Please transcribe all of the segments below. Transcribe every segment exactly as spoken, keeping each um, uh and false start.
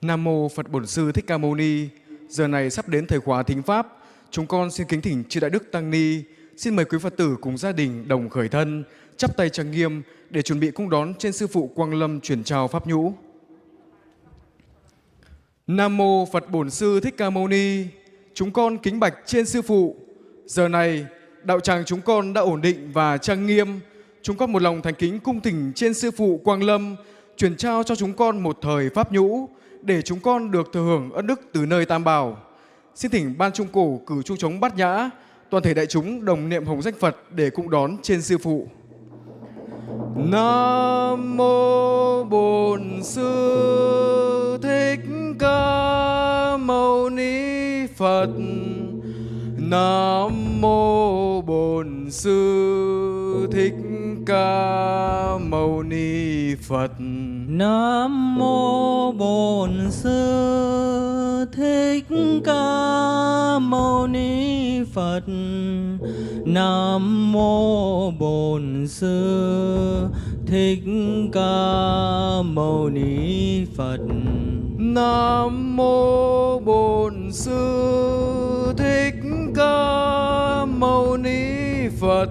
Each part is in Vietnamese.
Nam mô Phật Bổn Sư Thích Ca Mâu Ni. Giờ này sắp đến thời khóa thính pháp, chúng con xin kính thỉnh chư Đại Đức Tăng Ni, xin mời quý Phật tử cùng gia đình đồng khởi thân, chắp tay trang nghiêm để chuẩn bị cung đón trên sư phụ Quang Lâm truyền trao pháp nhũ. Nam mô Phật Bổn Sư Thích Ca Mâu Ni. Chúng con kính bạch trên sư phụ. Giờ này đạo tràng chúng con đã ổn định và trang nghiêm. Chúng con một lòng thành kính cung thỉnh trên sư phụ Quang Lâm truyền trao cho chúng con một thời pháp nhũ để chúng con được thừa hưởng ân đức từ nơi Tam Bảo. Xin thỉnh ban trung cổ cử chuông trống bát nhã, toàn thể đại chúng đồng niệm hồng danh Phật để cung đón trên sư phụ. Nam mô Bổn Sư Thích Ca Mâu Ni Phật. Nam mô Bổn Sư Thích Ca Mâu Ni Phật. Nam mô Bổn Sư Thích Ca Mâu Ni Phật. Nam mô Bổn Sư Thích Ca Mâu Ni Phật. Nam mô Bổn Sư Thích Ca Mâu Ni Phật.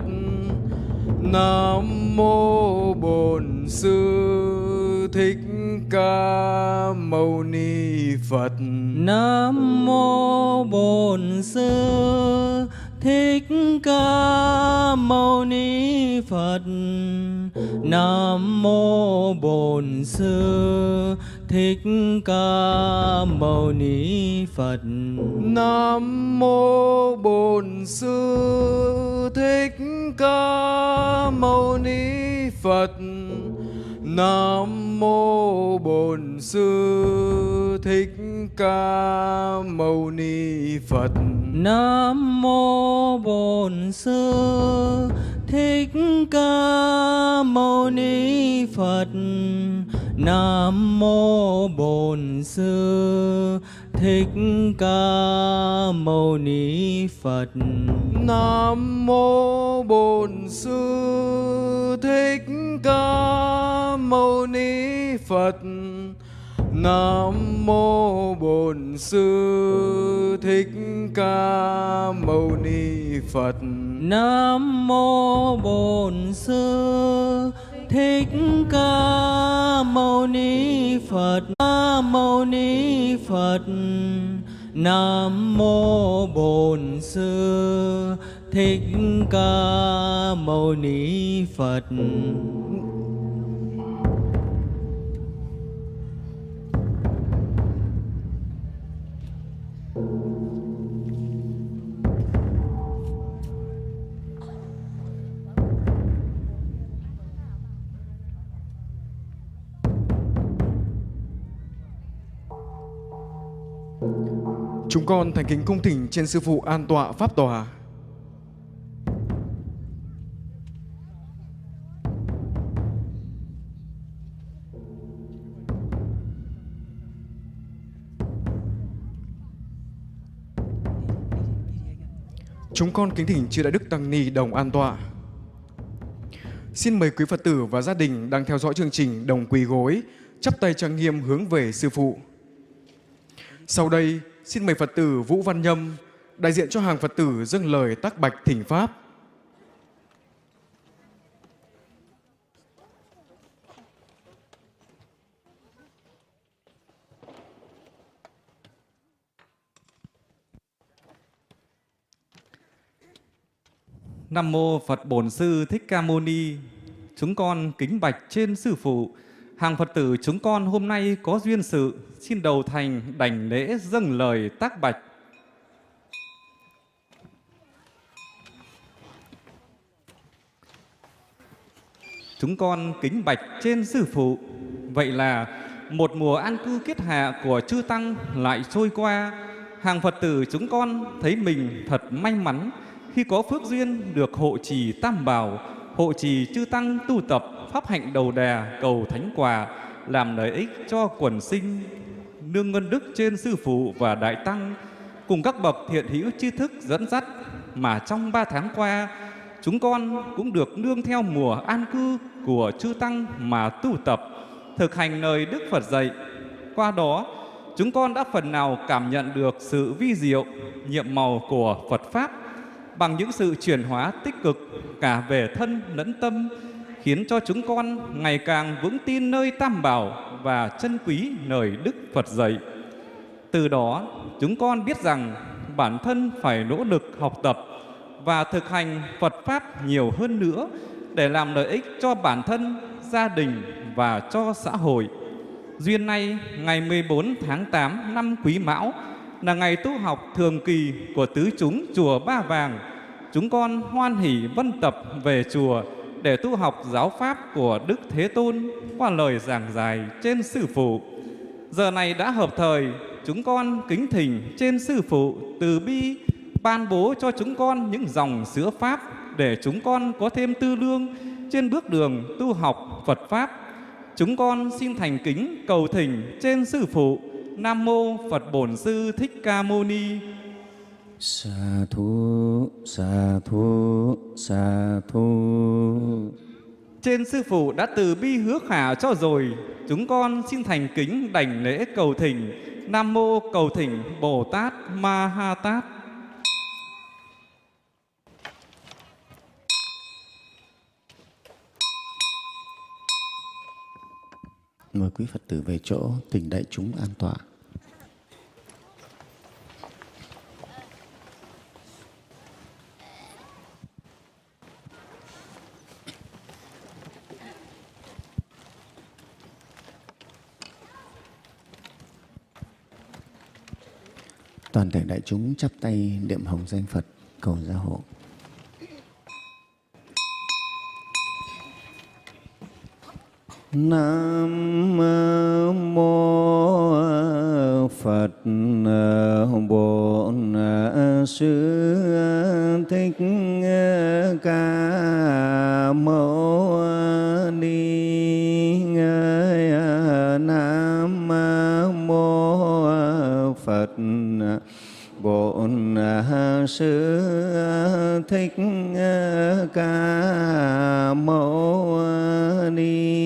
Nam mô Bổn Sư Thích Ca Mâu Ni Phật. Nam mô Bổn Sư Thích Ca Mâu Ni Phật. Nam mô Bổn Sư Thích Ca Mâu Ni Phật. Nam mô Bổn Sư Thích Ca Mâu Ni Phật. Nam mô Bổn Sư Thích Ca Mâu Ni Phật. Nam mô Bổn Sư Thích Ca Mâu Ni Phật. Nam mô Bổn Sư Thích Ca Mâu Ni Phật. Nam mô Bổn Sư Thích Ca Mâu Ni Phật. Nam mô Bổn Sư Thích Ca Mâu Ni Phật. Nam mô Bổn Sư Thích Ca Mâu Ni Phật. Nam mâu Ni Phật. Nam mô Bổn Sư Thích Ca Mâu Ni Phật. Chúng con thành kính cung thỉnh trên sư phụ an tọa pháp tòa. Chúng con kính thỉnh chư Đại Đức Tăng Ni đồng an tọa. Xin mời quý Phật tử và gia đình đang theo dõi chương trình đồng quỳ gối, chắp tay trang nghiêm hướng về sư phụ. Sau đây, xin mời Phật tử Vũ Văn Nhâm, đại diện cho hàng Phật tử dâng lời tác bạch thỉnh pháp. Nam mô Phật Bổn Sư Thích Ca Mâu Ni. Chúng con kính bạch trên sư phụ. Hàng Phật tử chúng con hôm nay có duyên sự, xin đầu thành đảnh lễ dâng lời tác bạch. Chúng con kính bạch trên sư phụ. Vậy là một mùa an cư kiết hạ của chư Tăng lại trôi qua. Hàng Phật tử chúng con thấy mình thật may mắn khi có phước duyên được hộ trì Tam Bảo, hộ trì chư Tăng tu tập pháp hạnh đầu đà cầu thánh quả, làm lợi ích cho quần sinh, nương ngân đức trên sư phụ và đại tăng, cùng các bậc thiện hữu tri thức dẫn dắt, mà trong ba tháng qua chúng con cũng được nương theo mùa an cư của chư Tăng mà tu tập, thực hành lời Đức Phật dạy. Qua đó chúng con đã phần nào cảm nhận được sự vi diệu, nhiệm màu của Phật Pháp bằng những sự chuyển hóa tích cực cả về thân lẫn tâm, khiến cho chúng con ngày càng vững tin nơi Tam Bảo và trân quý lời Đức Phật dạy. Từ đó, chúng con biết rằng bản thân phải nỗ lực học tập và thực hành Phật Pháp nhiều hơn nữa để làm lợi ích cho bản thân, gia đình và cho xã hội. Duyên nay, ngày mười bốn tháng tám năm Quý Mão là ngày tu học thường kỳ của tứ chúng chùa Ba Vàng. Chúng con hoan hỷ vân tập về chùa để tu học giáo pháp của Đức Thế Tôn qua lời giảng giải trên Sư Phụ. Giờ này đã hợp thời, chúng con kính thỉnh trên Sư Phụ từ bi ban bố cho chúng con những dòng sữa Pháp để chúng con có thêm tư lương trên bước đường tu học Phật Pháp. Chúng con xin thành kính cầu thỉnh trên Sư Phụ. Nam Mô Phật Bổn Sư Thích Ca Mâu Ni. Sa thu, sa thu, sa thu. Trên Sư Phụ đã từ bi hứa khả cho rồi, chúng con xin thành kính đảnh lễ cầu thỉnh. Nam Mô Cầu Thỉnh Bồ Tát Ma Ha Tát. Mời quý Phật tử về chỗ, thỉnh đại chúng an tọa. Toàn thể đại chúng chắp tay niệm hồng danh Phật cầu gia hộ. Nam mô Phật Bổn Sư Thích Ca Mâu Ni. Nam mô Phật Bổn Sư Thích Ca Mâu Ni.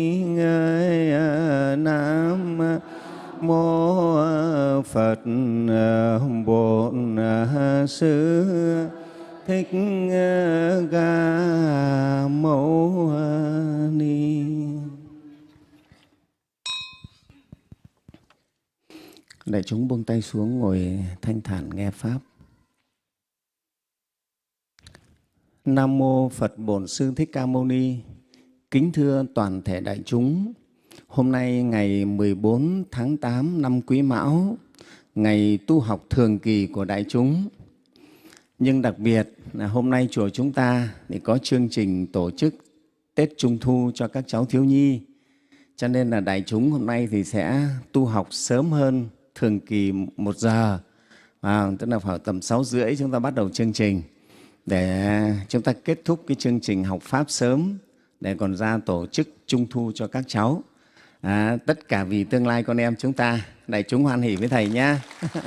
Nam mô Phật Bổn Sư Thích Ca Mâu Ni. Đại chúng buông tay xuống, ngồi thanh thản nghe Pháp. Nam Mô Phật Bổn Sư Thích Ca Mâu Ni. Kính thưa toàn thể đại chúng, hôm nay ngày mười bốn tháng tám năm Quý Mão, ngày tu học thường kỳ của đại chúng. Nhưng đặc biệt là hôm nay chùa chúng ta thì có chương trình tổ chức Tết Trung Thu cho các cháu thiếu nhi. Cho nên là đại chúng hôm nay thì sẽ tu học sớm hơn thường kỳ một giờ, à, tức là vào tầm sáu rưỡi chúng ta bắt đầu chương trình để chúng ta kết thúc cái chương trình học Pháp sớm để còn ra tổ chức Trung Thu cho các cháu. À, tất cả vì tương lai con em chúng ta. Đại chúng hoan hỷ với Thầy nhá.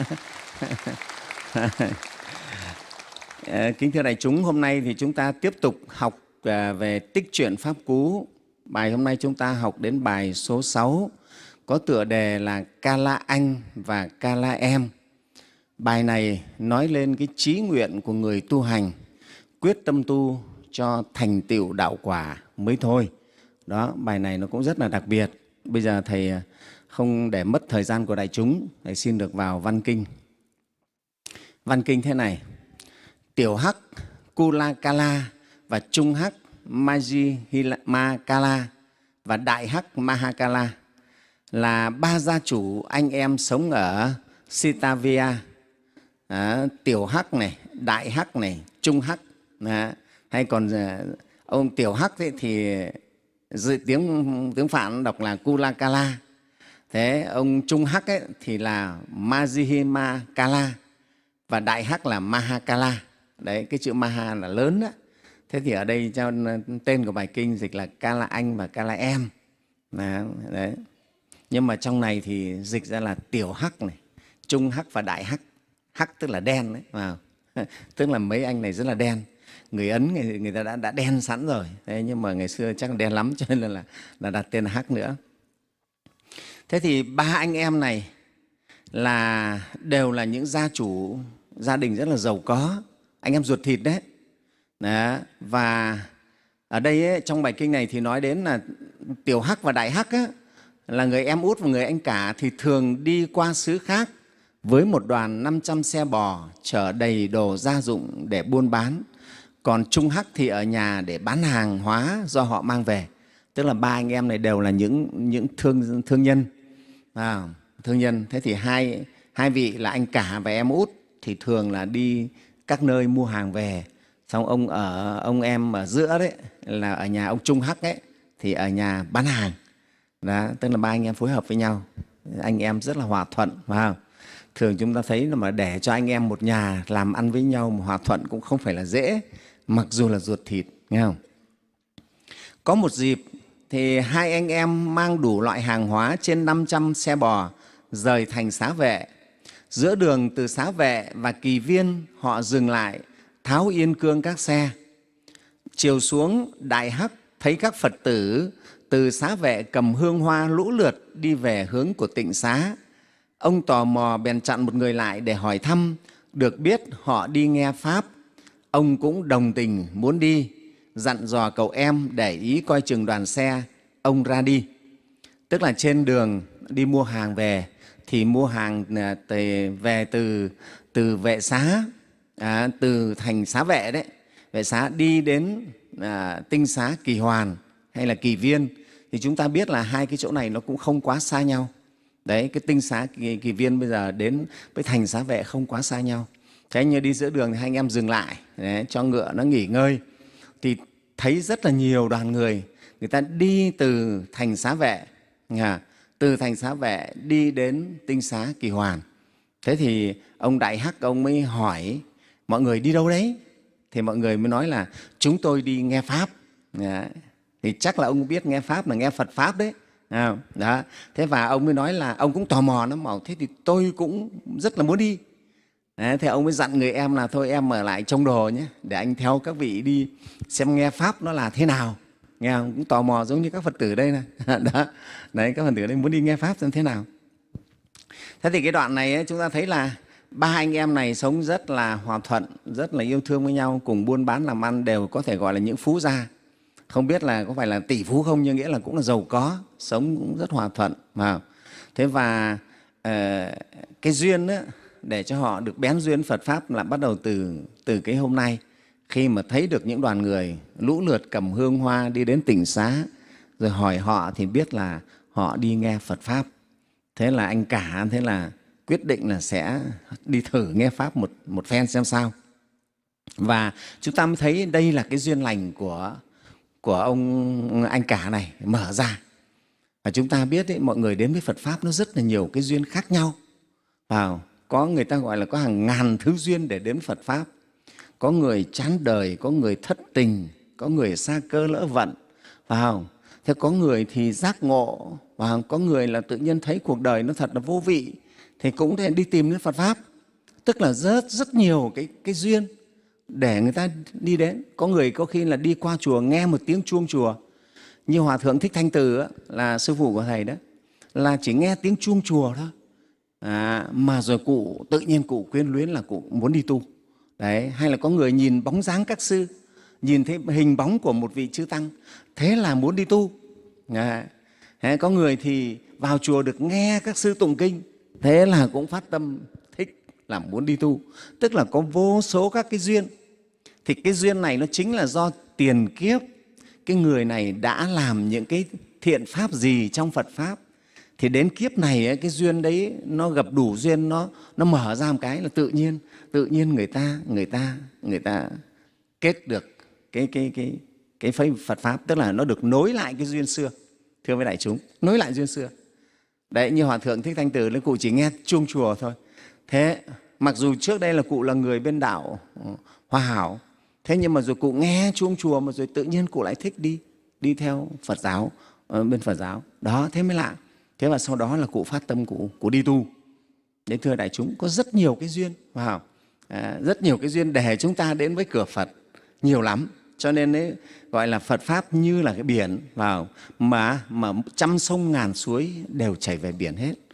À, kính thưa đại chúng, hôm nay thì chúng ta tiếp tục học à, về tích truyện Pháp Cú. Bài hôm nay chúng ta học đến bài số sáu, có tựa đề là Ca La Anh và Ca La Em. Bài này nói lên cái chí nguyện của người tu hành, quyết tâm tu cho thành tựu đạo quả mới thôi. Đó, bài này nó cũng rất là đặc biệt. Bây giờ Thầy không để mất thời gian của đại chúng, Thầy xin được vào văn kinh. Văn kinh thế này: tiểu hắc Kula Kala và trung hắc Majihima Kala và đại hắc Mahakala là ba gia chủ anh em sống ở Sitavia. À, tiểu hắc này, đại hắc này, trung hắc. À, hay còn ông tiểu hắc ấy thì dự tiếng tiếng Phạn đọc là Kulakala. Thế ông trung hắc ấy thì là Majihima Kala và đại hắc là Mahakala. Đấy, cái chữ Maha là lớn đó. Thế thì ở đây cho tên của bài kinh dịch là Ca La Anh và Ca La Em. Đấy. Nhưng mà trong này thì dịch ra là tiểu hắc này, trung hắc và đại hắc. Hắc tức là đen đấy, vào. Tức là mấy anh này rất là đen. Người Ấn người, người ta đã, đã đen sẵn rồi. Thế nhưng mà ngày xưa chắc là đen lắm cho nên là, là đặt tên là hắc nữa. Thế thì ba anh em này là đều là những gia chủ gia đình rất là giàu có, anh em ruột thịt đấy. Đó. Và ở đây ấy, trong bài kinh này thì nói đến là Tiểu Hắc và Đại Hắc á, là người em út và người anh cả thì thường đi qua xứ khác với một đoàn năm trăm xe bò chở đầy đồ gia dụng để buôn bán. Còn Trung Hắc thì ở nhà để bán hàng hóa do họ mang về. Tức là ba anh em này đều là những, những thương, thương nhân. À, thương nhân. Thế thì hai, hai vị là anh cả và em út thì thường là đi các nơi mua hàng về. Xong ông ở ông em ở giữa đấy là ở nhà ông Trung Hắc ấy thì ở nhà bán hàng. Đó, tức là ba anh em phối hợp với nhau, anh em rất là hòa thuận, phải không? Thường chúng ta thấy là mà để cho anh em một nhà làm ăn với nhau mà hòa thuận cũng không phải là dễ, mặc dù là ruột thịt, nghe không? Có một dịp thì hai anh em mang đủ loại hàng hóa trên năm trăm xe bò rời thành Xá Vệ. Giữa đường từ Xá Vệ và Kỳ Viên họ dừng lại tháo yên cương các xe. Chiều xuống, Đại Hắc thấy các Phật tử từ Xá Vệ cầm hương hoa lũ lượt đi về hướng của Tịnh Xá. Ông tò mò bèn chặn một người lại để hỏi thăm, được biết họ đi nghe Pháp. Ông cũng đồng tình muốn đi, dặn dò cậu em để ý coi chừng đoàn xe, ông ra đi. Tức là trên đường đi mua hàng về, thì mua hàng về từ, từ Vệ Xá, à, từ thành Xá Vệ đấy, Vệ Xá đi đến à, Tinh Xá Kỳ Hoàn hay là Kỳ Viên. Thì chúng ta biết là hai cái chỗ này nó cũng không quá xa nhau. Đấy, cái Tinh Xá Kỳ, Kỳ Viên bây giờ đến với thành Xá Vệ không quá xa nhau. Thế như đi giữa đường thì hai anh em dừng lại đấy, cho ngựa nó nghỉ ngơi. Thì thấy rất là nhiều đoàn người, người ta đi từ thành Xá Vệ, à, từ thành Xá Vệ đi đến Tinh Xá Kỳ Hoàn. Thế thì ông Đại Hắc ông mới hỏi mọi người đi đâu đấy? Thì mọi người mới nói là chúng tôi đi nghe Pháp. Đấy. Thì chắc là ông biết nghe Pháp là nghe Phật Pháp đấy. À, đó. Thế và ông mới nói là ông cũng tò mò lắm, bảo thế thì tôi cũng rất là muốn đi. Đấy, thế ông mới dặn người em là thôi em ở lại trông đồ nhé, để anh theo các vị đi xem nghe Pháp nó là thế nào. Nghe không? Cũng tò mò giống như các Phật tử đây này. Đó. Đấy, các Phật tử đây muốn đi nghe Pháp xem thế nào. Thế thì cái đoạn này ấy, chúng ta thấy là ba anh em này sống rất là hòa thuận, rất là yêu thương với nhau, cùng buôn bán làm ăn đều có thể gọi là những phú gia. Không biết là có phải là tỷ phú không, nhưng nghĩa là cũng là giàu có, sống cũng rất hòa thuận. Mà thế và uh, cái duyên đó, để cho họ được bén duyên Phật Pháp là bắt đầu từ, từ cái hôm nay, khi mà thấy được những đoàn người lũ lượt cầm hương hoa đi đến Tịnh Xá, rồi hỏi họ thì biết là họ đi nghe Phật Pháp. Thế là anh cả thế là quyết định là sẽ đi thử nghe Pháp một, một phen xem sao. Và chúng ta mới thấy đây là cái duyên lành của, của ông anh cả này mở ra. Và chúng ta biết ấy, mọi người đến với Phật Pháp nó rất là nhiều cái duyên khác nhau. Vào, có người ta gọi là có hàng ngàn thứ duyên để đến Phật Pháp. Có người chán đời, có người thất tình, có người sa cơ lỡ vận. Vào, thế có người thì giác ngộ, và có người là tự nhiên thấy cuộc đời nó thật là vô vị, thì cũng thể đi tìm đến Phật Pháp. Tức là rất rất nhiều cái, cái duyên để người ta đi đến. Có người có khi là đi qua chùa nghe một tiếng chuông chùa, như Hòa Thượng Thích Thanh Từ á, là sư phụ của Thầy đó, là chỉ nghe tiếng chuông chùa thôi, à, mà rồi cụ tự nhiên cụ quyến luyến là cụ muốn đi tu. Đấy, hay là có người nhìn bóng dáng các sư, nhìn thấy hình bóng của một vị chư tăng, thế là muốn đi tu. À, có người thì vào chùa được nghe các sư tụng kinh, thế là cũng phát tâm thích là muốn đi tu. Tức là có vô số các cái duyên. Thì cái duyên này nó chính là do tiền kiếp cái người này đã làm những cái thiện pháp gì trong Phật Pháp, thì đến kiếp này cái duyên đấy nó gặp đủ duyên, nó nó mở ra một cái là tự nhiên tự nhiên người ta người ta người ta kết được cái cái cái cái Phật Pháp, tức là nó được nối lại cái duyên xưa. Thưa với đại chúng, nối lại duyên xưa. Đấy, như Hòa Thượng Thích Thanh Từ là cụ chỉ nghe chuông chùa thôi. Thế mặc dù trước đây là cụ là người bên đạo Hòa Hảo, thế nhưng mà rồi cụ nghe chuông chùa mà rồi tự nhiên cụ lại thích đi đi theo Phật giáo, bên Phật giáo. Đó, thế mới lạ. Thế và sau đó là cụ phát tâm cụ, cụ đi tu. Đấy, thưa đại chúng, có rất nhiều cái duyên, wow. à, rất nhiều cái duyên để chúng ta đến với cửa Phật, nhiều lắm. Cho nên ấy, gọi là Phật Pháp như là cái biển, vào mà, mà trăm sông ngàn suối đều chảy về biển hết.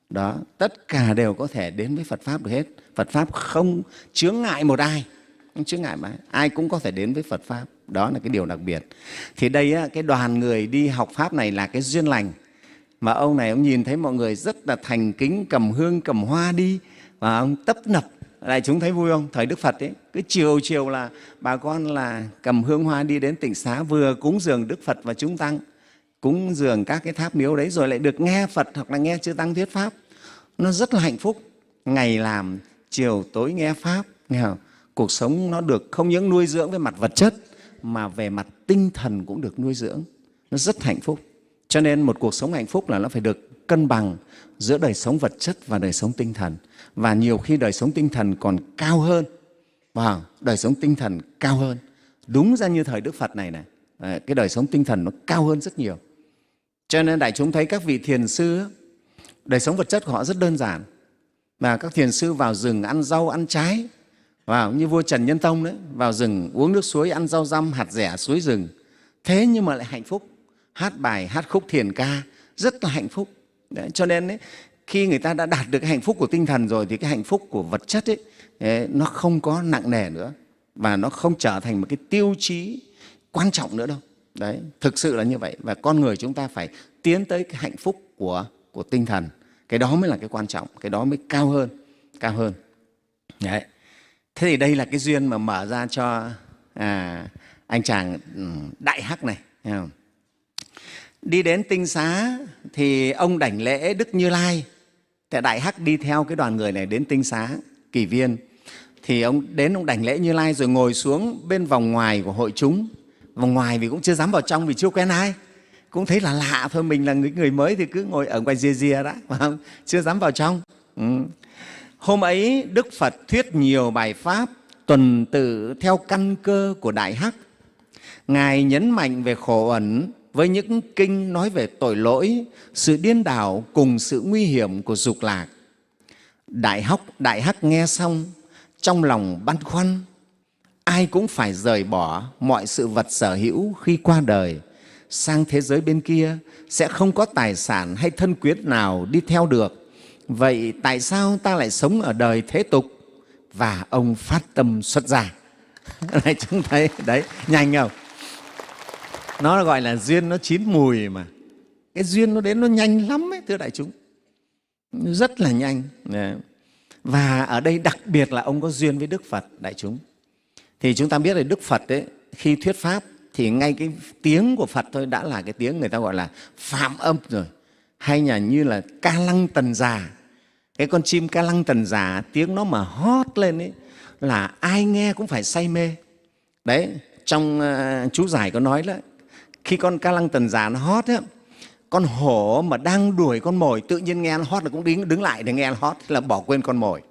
Đó, tất cả đều có thể đến với Phật Pháp được hết. Phật Pháp không chướng ngại một ai, không chướng ngại mà ai cũng có thể đến với Phật Pháp. Đó là cái điều đặc biệt. Thì đây á, cái đoàn người đi học Pháp này là cái duyên lành. Mà ông này ông nhìn thấy mọi người rất là thành kính, cầm hương, cầm hoa đi, và ông tấp nập. Đại chúng thấy vui không? Thời Đức Phật ấy, cứ chiều chiều là bà con là cầm hương hoa đi đến tịnh xá, vừa cúng dường Đức Phật và chúng tăng, cúng dường các cái tháp miếu đấy, rồi lại được nghe Phật hoặc là nghe chư tăng thuyết Pháp. Nó rất là hạnh phúc. Ngày làm, chiều tối nghe Pháp. Nghe không? Cuộc sống nó được không những nuôi dưỡng về mặt vật chất, mà về mặt tinh thần cũng được nuôi dưỡng. Nó rất hạnh phúc. Cho nên một cuộc sống hạnh phúc là nó phải được cân bằng giữa đời sống vật chất và đời sống tinh thần. Và nhiều khi đời sống tinh thần còn cao hơn. Wow, đời sống tinh thần cao hơn. Đúng ra như thời Đức Phật này này, cái đời sống tinh thần nó cao hơn rất nhiều. Cho nên đại chúng thấy các vị thiền sư, đời sống vật chất của họ rất đơn giản. Và các thiền sư vào rừng ăn rau, ăn trái. Wow, như vua Trần Nhân Tông đấy, vào rừng uống nước suối, ăn rau răm, hạt dẻ suối rừng. Thế nhưng mà lại hạnh phúc. Hát bài, hát khúc thiền ca, rất là hạnh phúc. Đấy, cho nên ấy, khi người ta đã đạt được cái hạnh phúc của tinh thần rồi thì cái hạnh phúc của vật chất ấy, ấy, nó không có nặng nề nữa, và nó không trở thành một cái tiêu chí quan trọng nữa đâu. Đấy, thực sự là như vậy. Và con người chúng ta phải tiến tới cái hạnh phúc của, của tinh thần. Cái đó mới là cái quan trọng, cái đó mới cao hơn, cao hơn. Đấy. Thế thì đây là cái duyên mà mở ra cho à, anh chàng Đại Hắc này. Thấy không? Đi đến tinh xá thì ông đảnh lễ Đức Như Lai. Tại Đại Hắc đi theo cái đoàn người này đến tinh xá Kỳ Viên. Thì ông đến ông đảnh lễ Như Lai rồi ngồi xuống bên vòng ngoài của hội chúng. Vòng ngoài vì cũng chưa dám vào trong vì chưa quen ai. Cũng thấy là lạ thôi, mình là người, người mới thì cứ ngồi ở ngoài rìa rìa đã, chưa dám vào trong. Ừ. Hôm ấy Đức Phật thuyết nhiều bài pháp tuần tự theo căn cơ của Đại Hắc. Ngài nhấn mạnh về khổ ẩn với những kinh nói về tội lỗi, sự điên đảo cùng sự nguy hiểm của dục lạc. Đại Hắc, Đại Hắc nghe xong trong lòng băn khoăn, ai cũng phải rời bỏ mọi sự vật sở hữu khi qua đời. Sang thế giới bên kia sẽ không có tài sản hay thân quyến nào đi theo được. Vậy tại sao ta lại sống ở đời thế tục? Và ông phát tâm xuất gia. Này chúng thấy, đấy, nhanh không? Nó gọi là duyên nó chín mùi mà. Cái duyên nó đến nó nhanh lắm ấy, thưa đại chúng. Rất là nhanh. Và ở đây đặc biệt là ông có duyên với Đức Phật, đại chúng. Thì chúng ta biết là Đức Phật ấy, khi thuyết Pháp thì ngay cái tiếng của Phật thôi đã là cái tiếng người ta gọi là phạm âm rồi. Hay là như là ca lăng tần già. Cái con chim ca lăng tần già, tiếng nó mà hót lên ấy, là ai nghe cũng phải say mê. Đấy, trong uh, chú giải có nói đó, khi con ca lăng tần già nó hót ấy, con hổ mà đang đuổi con mồi tự nhiên nghe nó hót là cũng đứng, đứng lại để nghe nó hót, là bỏ quên con mồi.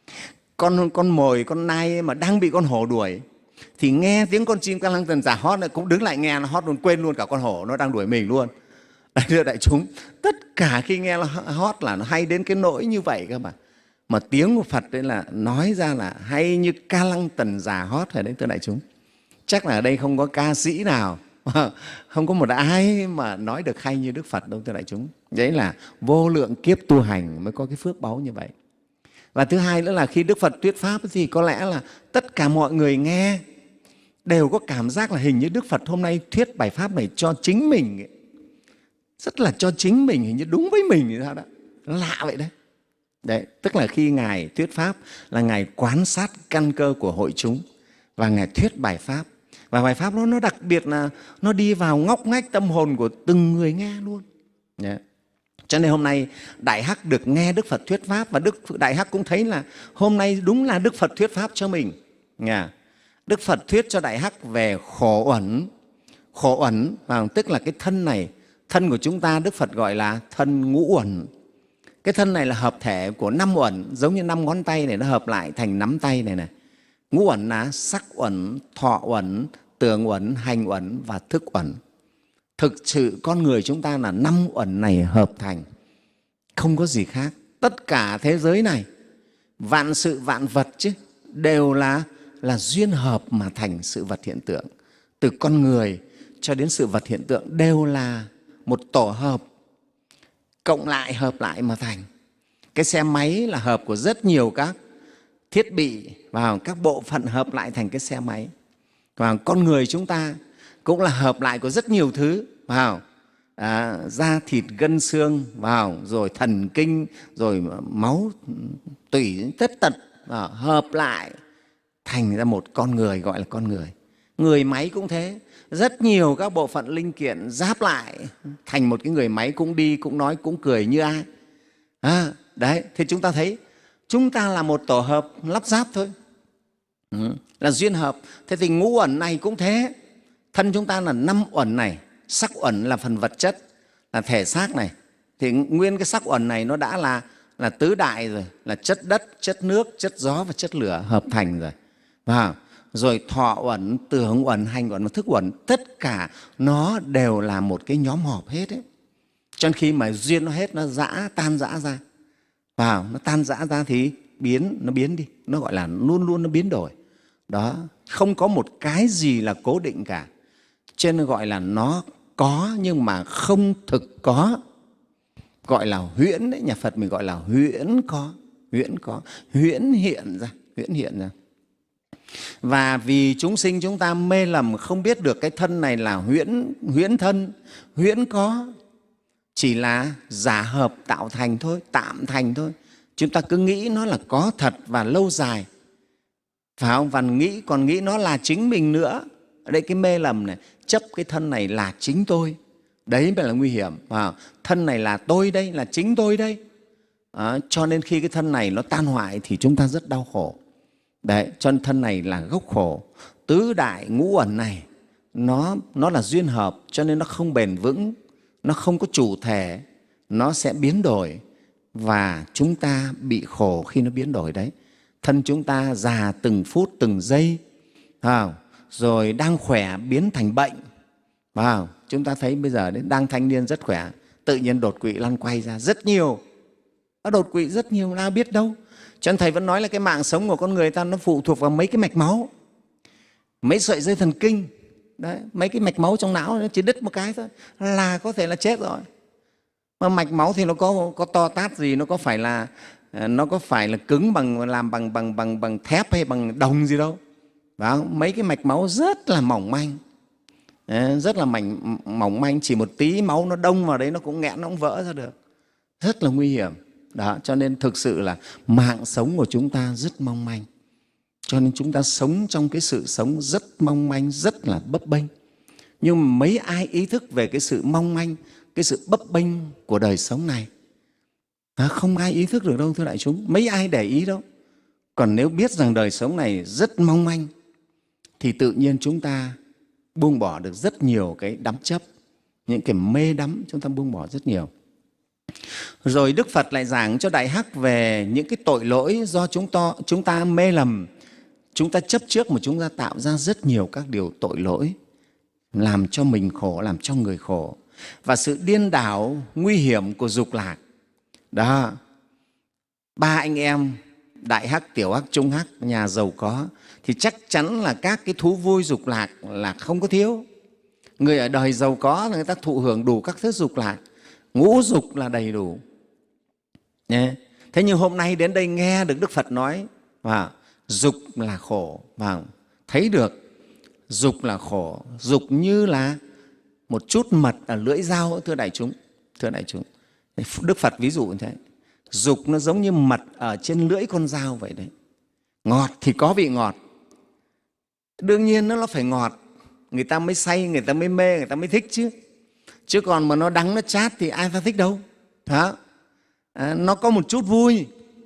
Con, con mồi, con nai mà đang bị con hổ đuổi thì nghe tiếng con chim ca lăng tần già hót cũng đứng lại nghe nó hót luôn, quên luôn cả con hổ nó đang đuổi mình luôn. Thưa đại chúng, tất cả khi nghe nó hót là nó hay đến cái nỗi như vậy cơ mà. Mà tiếng của Phật đấy là nói ra là hay như ca lăng tần già hót rồi đấy, thưa đại chúng. Chắc là ở đây không có ca sĩ nào, không có một ai mà nói được hay như Đức Phật đâu, thưa đại chúng. Đấy là vô lượng kiếp tu hành mới có cái phước báu như vậy. Và thứ hai nữa là khi Đức Phật thuyết Pháp thì có lẽ là tất cả mọi người nghe đều có cảm giác là hình như Đức Phật hôm nay thuyết bài Pháp này cho chính mình ấy. Rất là cho chính mình, hình như đúng với mình thì sao đó. Lạ vậy đấy. Đấy, tức là khi Ngài thuyết Pháp là Ngài quan sát căn cơ của hội chúng và Ngài thuyết bài Pháp. Và bài Pháp đó nó đặc biệt là nó đi vào ngóc ngách tâm hồn của từng người nghe luôn. Yeah. Cho nên hôm nay Đại Hắc được nghe Đức Phật thuyết Pháp và Đức Đại Hắc cũng thấy là hôm nay đúng là Đức Phật thuyết Pháp cho mình. Yeah. Đức Phật thuyết cho Đại Hắc về khổ uẩn. Khổ uẩn, tức là cái thân này, thân của chúng ta Đức Phật gọi là thân ngũ uẩn. Cái thân này là hợp thể của năm uẩn, giống như năm ngón tay này nó hợp lại thành nắm tay này này. Ngũ uẩn là sắc uẩn, thọ uẩn, tường uẩn, hành uẩn và thức uẩn. Thực sự con người chúng ta là năm uẩn này hợp thành, không có gì khác. Tất cả thế giới này, vạn sự vạn vật chứ, đều là, là duyên hợp mà thành sự vật hiện tượng. Từ con người cho đến sự vật hiện tượng đều là một tổ hợp, cộng lại hợp lại mà thành. Cái xe máy là hợp của rất nhiều các thiết bị và các bộ phận hợp lại thành cái xe máy. Và con người chúng ta cũng là hợp lại của rất nhiều thứ vào à, da thịt gân xương vào, rồi thần kinh, rồi máu tủy tất tật à, hợp lại thành ra một con người, gọi là con người. Người máy cũng thế, rất nhiều các bộ phận linh kiện giáp lại thành một cái người máy, cũng đi, cũng nói, cũng cười như ai. À, đấy, thì chúng ta thấy chúng ta là một tổ hợp lắp ráp thôi, ừ, là duyên hợp. Thế thì ngũ uẩn này cũng thế. Thân chúng ta là năm uẩn này, sắc uẩn là phần vật chất, là thể xác này. Thì nguyên cái sắc uẩn này nó đã là, là tứ đại rồi, là chất đất, chất nước, chất gió và chất lửa hợp thành rồi. Và rồi thọ uẩn, tưởng uẩn, hành uẩn và thức uẩn, tất cả nó đều là một cái nhóm họp hết ấy. Cho nên khi mà duyên nó hết, nó giã, tan rã ra. Vào, nó tan rã ra thì biến, nó biến đi. Nó gọi là luôn luôn nó biến đổi. Đó, không có một cái gì là cố định cả. Cho nên gọi là nó có nhưng mà không thực có. Gọi là huyễn đấy, nhà Phật mình gọi là huyễn có, huyễn có, huyễn hiện ra, huyễn hiện ra. Và vì chúng sinh chúng ta mê lầm, không biết được cái thân này là huyễn, huyễn thân, huyễn có, chỉ là giả hợp tạo thành thôi, tạm thành thôi. Chúng ta cứ nghĩ nó là có thật và lâu dài, phải không? Và nghĩ, còn nghĩ nó là chính mình nữa. Ở đây cái mê lầm này, chấp cái thân này là chính tôi, đấy mới là nguy hiểm. À, thân này là tôi đây, là chính tôi đây. À, cho nên khi cái thân này nó tan hoại thì chúng ta rất đau khổ. Đấy, cho nên thân này là gốc khổ. Tứ đại ngũ uẩn này nó, nó là duyên hợp, cho nên nó không bền vững, nó không có chủ thể, nó sẽ biến đổi và chúng ta bị khổ khi nó biến đổi đấy. Thân chúng ta già từng phút từng giây, à, rồi đang khỏe biến thành bệnh. À, chúng ta thấy bây giờ đấy, đang thanh niên rất khỏe, tự nhiên đột quỵ lăn quay ra rất nhiều. Nó đột quỵ rất nhiều, nào biết đâu. Cho nên Thầy vẫn nói là cái mạng sống của con người ta nó phụ thuộc vào mấy cái mạch máu, mấy sợi dây thần kinh. Đấy, mấy cái mạch máu trong não nó chỉ đứt một cái thôi là có thể là chết rồi. Mà mạch máu thì nó có, có to tát gì, nó có phải là nó có phải là cứng bằng làm bằng bằng bằng bằng thép hay bằng đồng gì đâu. Phải không? Mấy cái mạch máu rất là mỏng manh, rất là mảnh, mỏng manh, chỉ một tí máu nó đông vào đấy nó cũng nghẽn, nó cũng vỡ ra được, rất là nguy hiểm. Đó, cho nên thực sự là mạng sống của chúng ta rất mong manh. Cho nên chúng ta sống trong cái sự sống rất mong manh, rất là bấp bênh. Nhưng mà mấy ai ý thức về cái sự mong manh, cái sự bấp bênh của đời sống này? À, không ai ý thức được đâu thưa đại chúng, mấy ai để ý đâu. Còn nếu biết rằng đời sống này rất mong manh thì tự nhiên chúng ta buông bỏ được rất nhiều cái đắm chấp, những cái mê đắm chúng ta buông bỏ rất nhiều. Rồi Đức Phật lại giảng cho Đại Hắc về những cái tội lỗi do chúng ta, chúng ta mê lầm, chúng ta chấp trước mà chúng ta tạo ra rất nhiều các điều tội lỗi, làm cho mình khổ, làm cho người khổ. Và sự điên đảo, nguy hiểm của dục lạc. Đó, ba anh em, Đại Hắc, Tiểu Hắc, Trung Hắc, nhà giàu có, thì chắc chắn là các cái thú vui dục lạc là không có thiếu. Người ở đời giàu có, người ta thụ hưởng đủ các thứ dục lạc, ngũ dục là đầy đủ. Thế nhưng hôm nay đến đây nghe được Đức Phật nói và dục là khổ, và thấy được dục là khổ, dục như là một chút mật ở lưỡi dao, thưa đại chúng. Thưa đại chúng, Đức Phật ví dụ như thế, dục nó giống như mật ở trên lưỡi con dao vậy đấy. Ngọt thì có vị ngọt, đương nhiên nó phải ngọt, người ta mới say, người ta mới mê, người ta mới thích chứ. Chứ còn mà nó đắng, nó chát thì ai ta thích đâu. Đó. À, nó có một chút vui,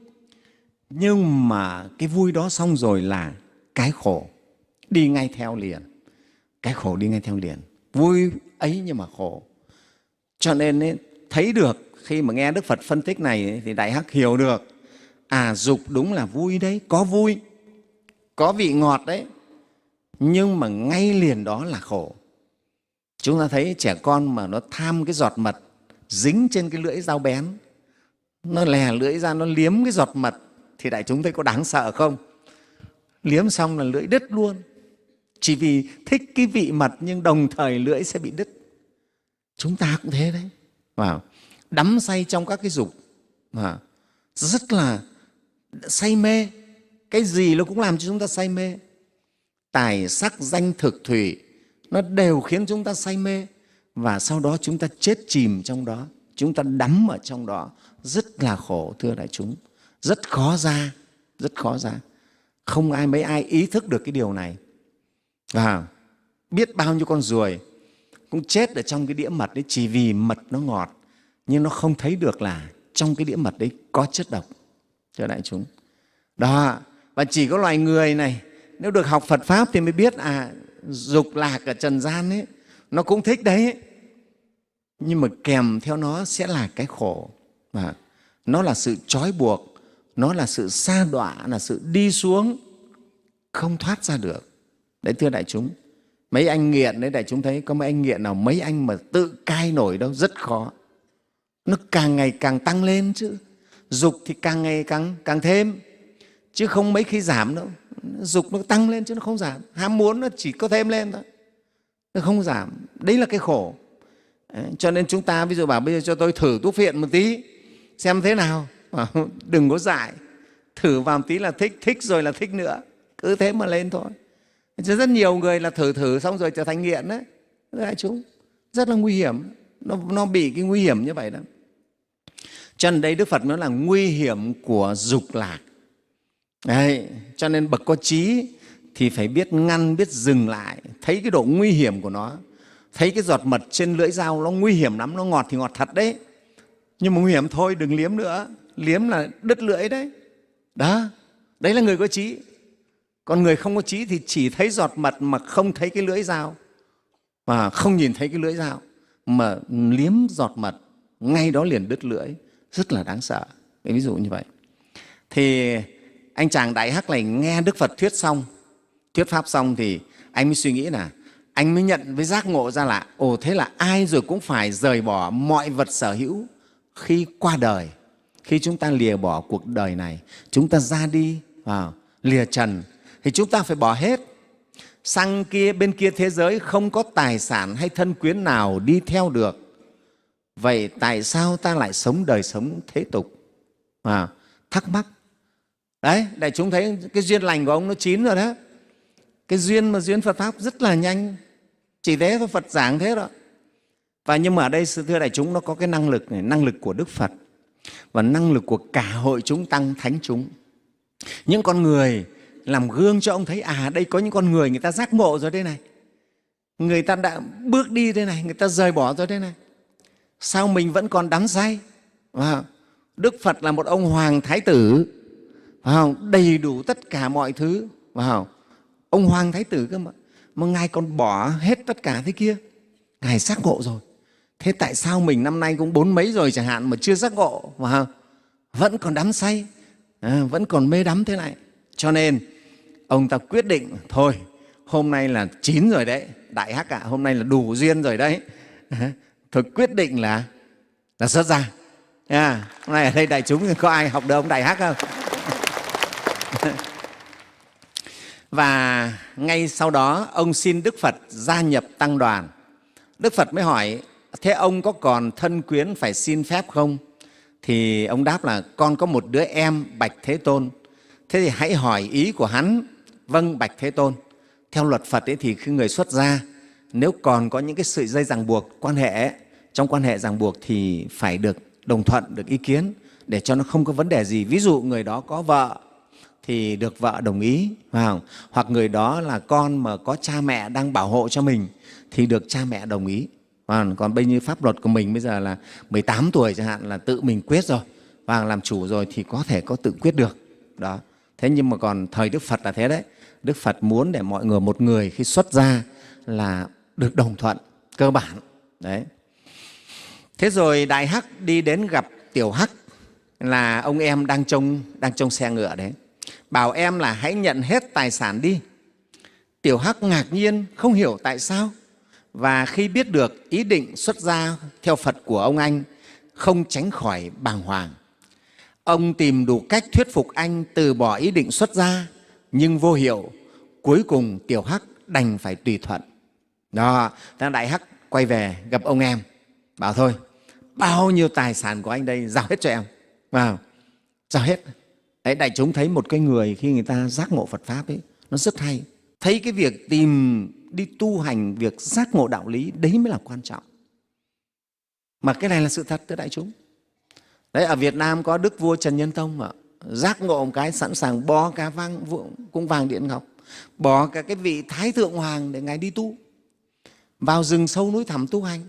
nhưng mà cái vui đó xong rồi là cái khổ đi ngay theo liền. Cái khổ đi ngay theo liền. Vui ấy nhưng mà khổ. Cho nên ấy, thấy được khi mà nghe Đức Phật phân tích này thì Đại Hắc hiểu được. À, dục đúng là vui đấy, có vui, có vị ngọt đấy, nhưng mà ngay liền đó là khổ. Chúng ta thấy trẻ con mà nó tham cái giọt mật dính trên cái lưỡi dao bén, nó lè lưỡi ra, nó liếm cái giọt mật, thì đại chúng thấy có đáng sợ không? Liếm xong là lưỡi đứt luôn. Chỉ vì thích cái vị mật nhưng đồng thời lưỡi sẽ bị đứt. Chúng ta cũng thế đấy. Wow. Đắm say trong các cái dục, wow. rất là say mê. Cái gì nó cũng làm cho chúng ta say mê. Tài sắc danh thực thủy nó đều khiến chúng ta say mê, và sau đó chúng ta chết chìm trong đó, chúng ta đắm ở trong đó, rất là khổ thưa đại chúng, rất khó ra, rất khó ra. Không ai mấy ai ý thức được cái điều này. Và biết bao nhiêu con ruồi cũng chết ở trong cái đĩa mật đấy chỉ vì mật nó ngọt, nhưng nó không thấy được là trong cái đĩa mật đấy có chất độc, thưa đại chúng. Đó, và chỉ có loài người này nếu được học Phật Pháp thì mới biết à, dục lạc ở trần gian ấy, nó cũng thích đấy ấy. Nhưng mà kèm theo nó sẽ là cái khổ. Và nó là sự trói buộc, nó là sự sa đọa, là sự đi xuống, không thoát ra được. Đấy thưa đại chúng. Mấy anh nghiện đấy, đại chúng thấy có mấy anh nghiện nào mấy anh mà tự cai nổi đâu, rất khó. Nó càng ngày càng tăng lên chứ. Dục thì càng ngày càng càng thêm, chứ không mấy khi giảm đâu. Dục nó tăng lên chứ nó không giảm. Ham muốn nó chỉ có thêm lên thôi, nó không giảm. Đấy là cái khổ. Đấy, cho nên chúng ta ví dụ bảo bây giờ cho tôi thử thuốc phiện một tí xem thế nào, đừng có dại. Thử vào một tí là thích, thích rồi là thích nữa, cứ thế mà lên thôi. Rất nhiều người là thử thử xong rồi trở thành nghiện đấy, đại chúng. Rất là nguy hiểm, nó, nó bị cái nguy hiểm như vậy đó. Cho nên đây Đức Phật nói là nguy hiểm của dục lạc. Đấy, cho nên bậc có trí thì phải biết ngăn, biết dừng lại, thấy cái độ nguy hiểm của nó. Thấy cái giọt mật trên lưỡi dao nó nguy hiểm lắm, nó ngọt thì ngọt thật đấy, nhưng mà nguy hiểm thôi, đừng liếm nữa, liếm là đứt lưỡi đấy. Đó, đấy là người có trí. Còn người không có trí thì chỉ thấy giọt mật mà không thấy cái lưỡi dao, và không nhìn thấy cái lưỡi dao mà liếm giọt mật, ngay đó liền đứt lưỡi, rất là đáng sợ. Ví dụ như vậy. Thì anh chàng Đại Hắc này nghe Đức Phật thuyết xong, thuyết pháp xong thì anh mới suy nghĩ là anh mới nhận với giác ngộ ra là ồ, thế là ai rồi cũng phải rời bỏ mọi vật sở hữu khi qua đời. Khi chúng ta lìa bỏ cuộc đời này, chúng ta ra đi vào lìa trần thì chúng ta phải bỏ hết. Sang kia bên kia thế giới không có tài sản hay thân quyến nào đi theo được. Vậy tại sao ta lại sống đời sống thế tục? À, thắc mắc. Đấy, đại chúng thấy cái duyên lành của ông nó chín rồi đó. Cái duyên mà duyên Phật Pháp rất là nhanh. Chỉ thế thôi, Phật giảng thế đó. Và nhưng mà ở đây thưa đại chúng, nó có cái năng lực này, năng lực của Đức Phật và năng lực của cả hội chúng tăng thánh chúng. Những con người làm gương cho ông thấy à, đây có những con người người ta giác ngộ rồi đây này, người ta đã bước đi đây này, người ta rời bỏ rồi đây này, sao mình vẫn còn đắm say? Wow. Đức Phật là một ông hoàng thái tử, wow, đầy đủ tất cả mọi thứ, wow. Ông hoàng thái tử cơ mà, mà Ngài còn bỏ hết tất cả thế kia. Ngài giác ngộ rồi. Thế tại sao mình năm nay cũng bốn mấy rồi chẳng hạn mà chưa giác ngộ, wow, vẫn còn đắm say, à, vẫn còn mê đắm thế này? Cho nên ông ta quyết định thôi, hôm nay là chín rồi đấy, Đại Hắc ạ, à, hôm nay là đủ duyên rồi đấy. Thôi quyết định là là xuất gia. À, hôm nay ở đây đại chúng có ai học được ông Đại Hắc không? Và ngay sau đó ông xin Đức Phật gia nhập tăng đoàn. Đức Phật mới hỏi thế ông có còn thân quyến phải xin phép không? Thì ông đáp là con có một đứa em bạch Thế Tôn. Thế thì hãy hỏi ý của hắn. Vâng, bạch Thế Tôn. Theo luật Phật ấy thì khi người xuất gia, nếu còn có những cái sợi dây ràng buộc quan hệ, trong quan hệ ràng buộc thì phải được đồng thuận, được ý kiến để cho nó không có vấn đề gì. Ví dụ người đó có vợ thì được vợ đồng ý, phải, hoặc người đó là con mà có cha mẹ đang bảo hộ cho mình thì được cha mẹ đồng ý. Còn bây như pháp luật của mình bây giờ là mười tám tuổi chẳng hạn là tự mình quyết rồi, và làm chủ rồi thì có thể có tự quyết được. Đó. Thế nhưng mà còn thời Đức Phật là thế đấy. Đức Phật muốn để mọi người, một người khi xuất gia là được đồng thuận cơ bản. Đấy. Thế rồi Đại Hắc đi đến gặp Tiểu Hắc, là ông em đang trông, đang trông xe ngựa đấy. Bảo em là hãy nhận hết tài sản đi. Tiểu Hắc ngạc nhiên, không hiểu tại sao. Và khi biết được ý định xuất gia theo Phật của ông anh, không tránh khỏi bàng hoàng. Ông tìm đủ cách thuyết phục anh từ bỏ ý định xuất gia, nhưng vô hiệu. Cuối cùng Tiểu Hắc đành phải tùy thuận. Đó, Đại Hắc quay về gặp ông em, bảo thôi, bao nhiêu tài sản của anh đây giao hết cho em. Wow. giao hết. Đấy, đại chúng thấy một cái người khi người ta giác ngộ Phật Pháp ấy, nó rất hay. Thấy cái việc tìm đi tu hành, việc giác ngộ đạo lý, đấy mới là quan trọng. Mà cái này là sự thật thưa đại chúng. Đấy, ở Việt Nam có Đức Vua Trần Nhân Tông mà giác ngộ một cái sẵn sàng bỏ cả vang cung vàng điện ngọc, bỏ cả cái vị Thái Thượng Hoàng để Ngài đi tu, vào rừng sâu núi thẳm tu hành.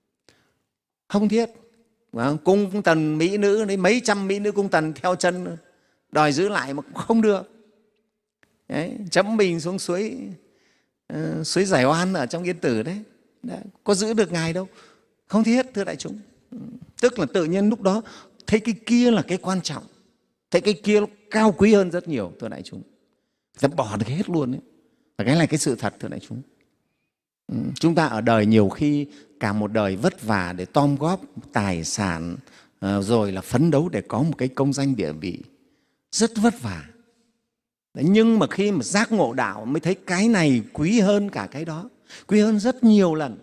Không thiết. Cung tần mỹ nữ, đấy, mấy trăm mỹ nữ cung tần theo chân đòi giữ lại mà cũng không được. Đấy, chấm mình xuống suối uh, suối Giải Oan ở trong Yên Tử đấy. Đấy, có giữ được Ngài đâu. Không thiết thưa đại chúng. Tức là tự nhiên lúc đó thấy cái kia là cái quan trọng, thấy cái kia nó cao quý hơn rất nhiều thưa đại chúng. Ta bỏ được hết luôn đấy. Và cái này cái sự thật thưa đại chúng. Ừ, chúng ta ở đời nhiều khi cả một đời vất vả để tom góp tài sản, uh, rồi là phấn đấu để có một cái công danh địa vị, rất vất vả. Đấy, nhưng mà khi mà giác ngộ đạo mới thấy cái này quý hơn cả cái đó, quý hơn rất nhiều lần.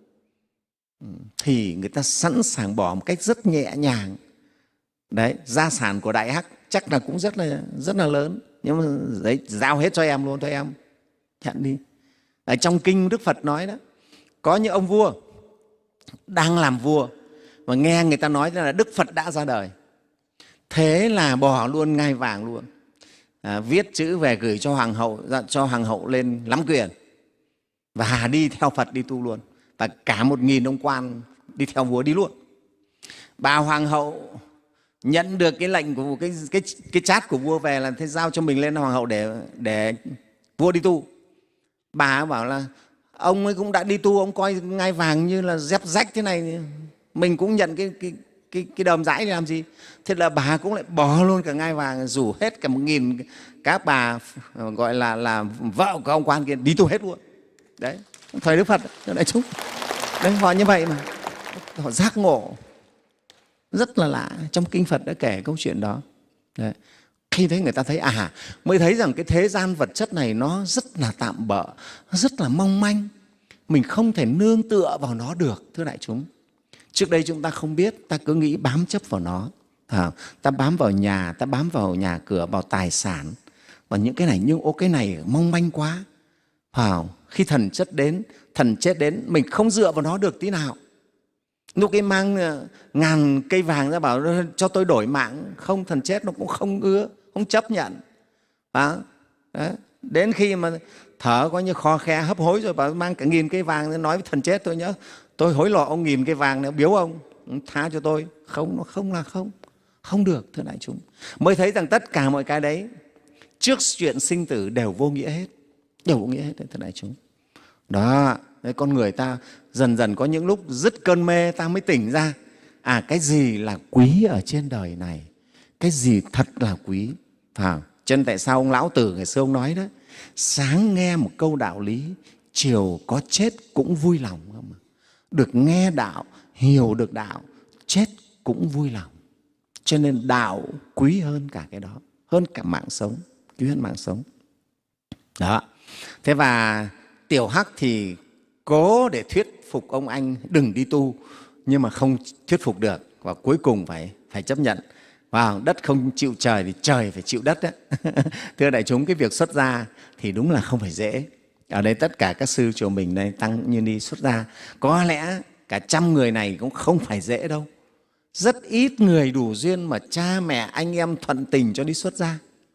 Ừ, thì người ta sẵn sàng bỏ một cách rất nhẹ nhàng. Đấy, gia sản của Đại Hắc chắc là cũng rất là rất là lớn, nhưng mà đấy, giao hết cho em luôn, thôi em nhận đi. Ở trong kinh Đức Phật nói đó, có những ông vua đang làm vua mà nghe người ta nói là Đức Phật đã ra đời, thế là bỏ luôn ngai vàng luôn, à, viết chữ về gửi cho hoàng hậu, cho hoàng hậu lên nắm quyền và đi theo Phật đi tu luôn, và cả một nghìn ông quan đi theo vua đi luôn. Bà hoàng hậu nhận được cái lệnh của cái cái cái chát của vua về là thế giao cho mình lên hoàng hậu để để vua đi tu. Bà bảo là ông ấy cũng đã đi tu, ông coi ngai vàng như là dép rách thế này, mình cũng nhận cái cái cái, cái đờm dãi để làm gì. Thế là bà cũng lại bỏ luôn cả ngai vàng, rủ hết cả một nghìn các bà gọi là là vợ của ông quan kia đi tu hết luôn. Đấy, thời Đức Phật đại chúng. Đấy, họ như vậy mà họ giác ngộ rất là lạ. Trong kinh Phật đã kể câu chuyện đó. Đấy. Khi thấy người ta thấy à, mới thấy rằng cái thế gian vật chất này nó rất là tạm bợ, rất là mong manh, mình không thể nương tựa vào nó được thưa đại chúng. Trước đây chúng ta không biết, ta cứ nghĩ bám chấp vào nó, à, ta bám vào nhà, ta bám vào nhà cửa, vào tài sản và những cái này, nhưng ô cái này mong manh quá. À, khi thần chết đến, thần chết đến, mình không dựa vào nó được tí nào. Lúc ấy mang ngàn cây vàng ra bảo cho tôi đổi mạng, không, thần chết nó cũng không ưa, không chấp nhận. À, đấy. Đến khi mà thở có như kho khe hấp hối rồi, bảo mang cả nghìn cây vàng, nói với thần chết tôi nhớ, tôi hối lộ ông nghìn cây vàng nữa, biếu ông, tha cho tôi. Không, nó không là không, không được thưa đại chúng. Mới thấy rằng tất cả mọi cái đấy trước chuyện sinh tử đều vô nghĩa hết, đều vô nghĩa hết thưa đại chúng. Đó, đấy, con người ta dần dần có những lúc dứt cơn mê ta mới tỉnh ra, à cái gì là quý ở trên đời này, cái gì thật là quý. À, cho nên tại sao ông Lão Tử ngày xưa ông nói đó, sáng nghe một câu đạo lý, chiều có chết cũng vui lòng. Được nghe đạo, hiểu được đạo, chết cũng vui lòng. Cho nên đạo quý hơn cả cái đó, hơn cả mạng sống, quý hơn mạng sống. Đó. Thế và Tiểu Hắc thì cố để thuyết phục ông anh đừng đi tu, nhưng mà không thuyết phục được, và cuối cùng phải phải chấp nhận. Wow, đất không chịu trời thì trời phải chịu đất. Thưa đại chúng, cái việc xuất gia thì đúng là không phải dễ. Ở đây tất cả các sư chùa mình đây, tăng như đi xuất gia, có lẽ cả trăm người này cũng không phải dễ đâu. Rất ít người đủ duyên mà cha mẹ anh em thuận tình cho đi xuất gia.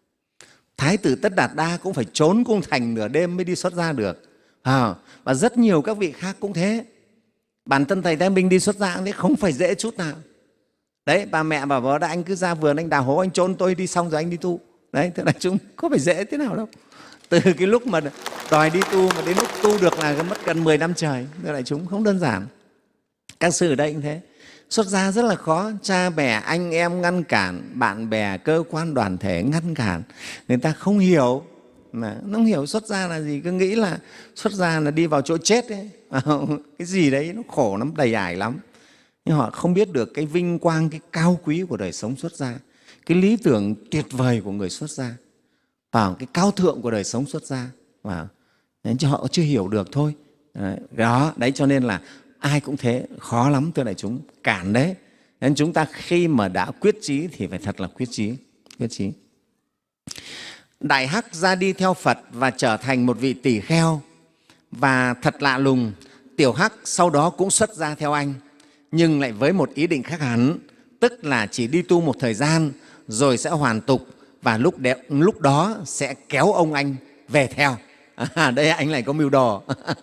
Thái tử Tất Đạt Đa cũng phải trốn cung thành nửa đêm mới đi xuất gia được. À, và rất nhiều các vị khác cũng thế. Bản thân thầy Thái Minh đi xuất gia cũng thế, không phải dễ chút nào. Đấy, bà mẹ bảo vợ đã anh cứ ra vườn anh đào hố anh trốn tôi đi xong rồi anh đi tu. Đấy, thế là chúng có phải dễ thế nào đâu. Từ cái lúc mà đòi đi tu mà đến lúc tu được là mất gần mười năm trời. Thế là chúng không đơn giản. Các sư ở đây cũng thế. Xuất gia rất là khó, cha mẹ, anh em ngăn cản, bạn bè, cơ quan đoàn thể ngăn cản. Người ta không hiểu, mà nó không hiểu xuất gia là gì, cứ nghĩ là xuất gia là đi vào chỗ chết ấy. Cái gì đấy nó khổ lắm, đầy ải lắm. Nhưng họ không biết được cái vinh quang, cái cao quý của đời sống xuất gia, cái lý tưởng tuyệt vời của người xuất gia, và cái cao thượng của đời sống xuất gia. Và chứ họ chưa hiểu được thôi. Đấy, đó, đấy cho nên là ai cũng thế, khó lắm thưa đại chúng, cản đấy. Nên chúng ta khi mà đã quyết chí thì phải thật là quyết chí. Quyết chí. Đại Hắc ra đi theo Phật và trở thành một vị tỳ kheo. Và thật lạ lùng, Tiểu Hắc sau đó cũng xuất gia theo anh, nhưng lại với một ý định khác hẳn, tức là chỉ đi tu một thời gian rồi sẽ hoàn tục, và lúc, đẹp, lúc đó sẽ kéo ông anh về theo. À, đây anh lại có mưu đồ.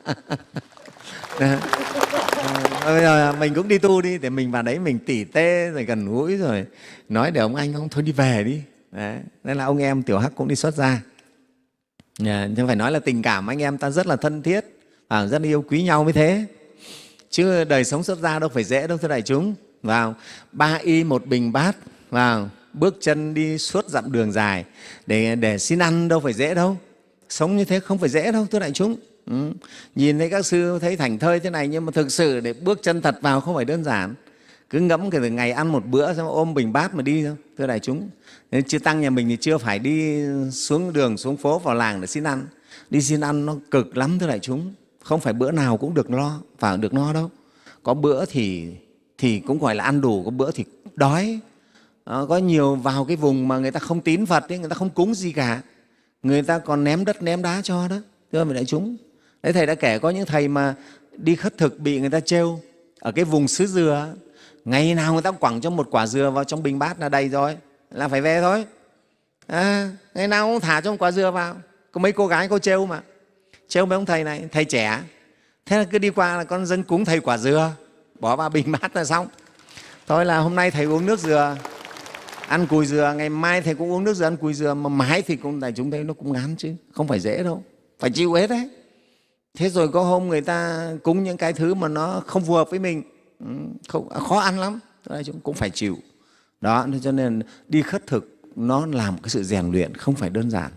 Bây giờ mình cũng đi tu đi, để mình vào đấy mình tỉ tê rồi gần gũi rồi nói để ông anh ông thôi đi về đi. Đấy. Nên là ông em Tiểu Hắc cũng đi xuất gia. Nhưng phải nói là tình cảm anh em ta rất là thân thiết và rất là yêu quý nhau mới thế. Chứ đời sống xuất gia đâu phải dễ đâu thưa đại chúng. Vào ba y một bình bát, vào bước chân đi suốt dặm đường dài để, để xin ăn đâu phải dễ đâu. Sống như thế không phải dễ đâu thưa đại chúng. Ừ. Nhìn thấy các sư thấy thảnh thơi thế này, nhưng mà thực sự để bước chân thật vào không phải đơn giản. Cứ ngẫm cái ngày ăn một bữa xong ôm bình bát mà đi thôi thưa đại chúng. Nên chư tăng nhà mình thì chưa phải đi xuống đường xuống phố vào làng để xin ăn. Đi xin ăn nó cực lắm thưa đại chúng. Không phải bữa nào cũng được lo và được no đâu. Có bữa thì thì cũng gọi là ăn đủ, có bữa thì đói. À, có nhiều vào cái vùng mà người ta không tín Phật ấy, người ta không cúng gì cả, người ta còn ném đất ném đá cho đó thưa đại chúng. Đấy, thầy đã kể có những thầy mà đi khất thực bị người ta trêu ở cái vùng xứ dừa, ngày nào người ta quẳng cho một quả dừa vào trong bình bát là đầy rồi, là phải về thôi. À, ngày nào cũng thả cho một quả dừa vào. Có mấy cô gái cô trêu mà, trêu mấy ông thầy này, thầy trẻ, thế là cứ đi qua là con dân cúng thầy quả dừa, bỏ vào bình bát là xong. Thôi là hôm nay thầy uống nước dừa, ăn cùi dừa, ngày mai thầy cũng uống nước dừa, ăn cùi dừa, mà mãi thì cũng đại chúng thấy nó cũng ngán chứ, không phải dễ đâu, phải chịu hết đấy. Thế rồi có hôm người ta cúng những cái thứ mà nó không phù hợp với mình, không, khó ăn lắm, đại chúng cũng phải chịu. Đó, cho nên đi khất thực nó làm cái sự rèn luyện không phải đơn giản.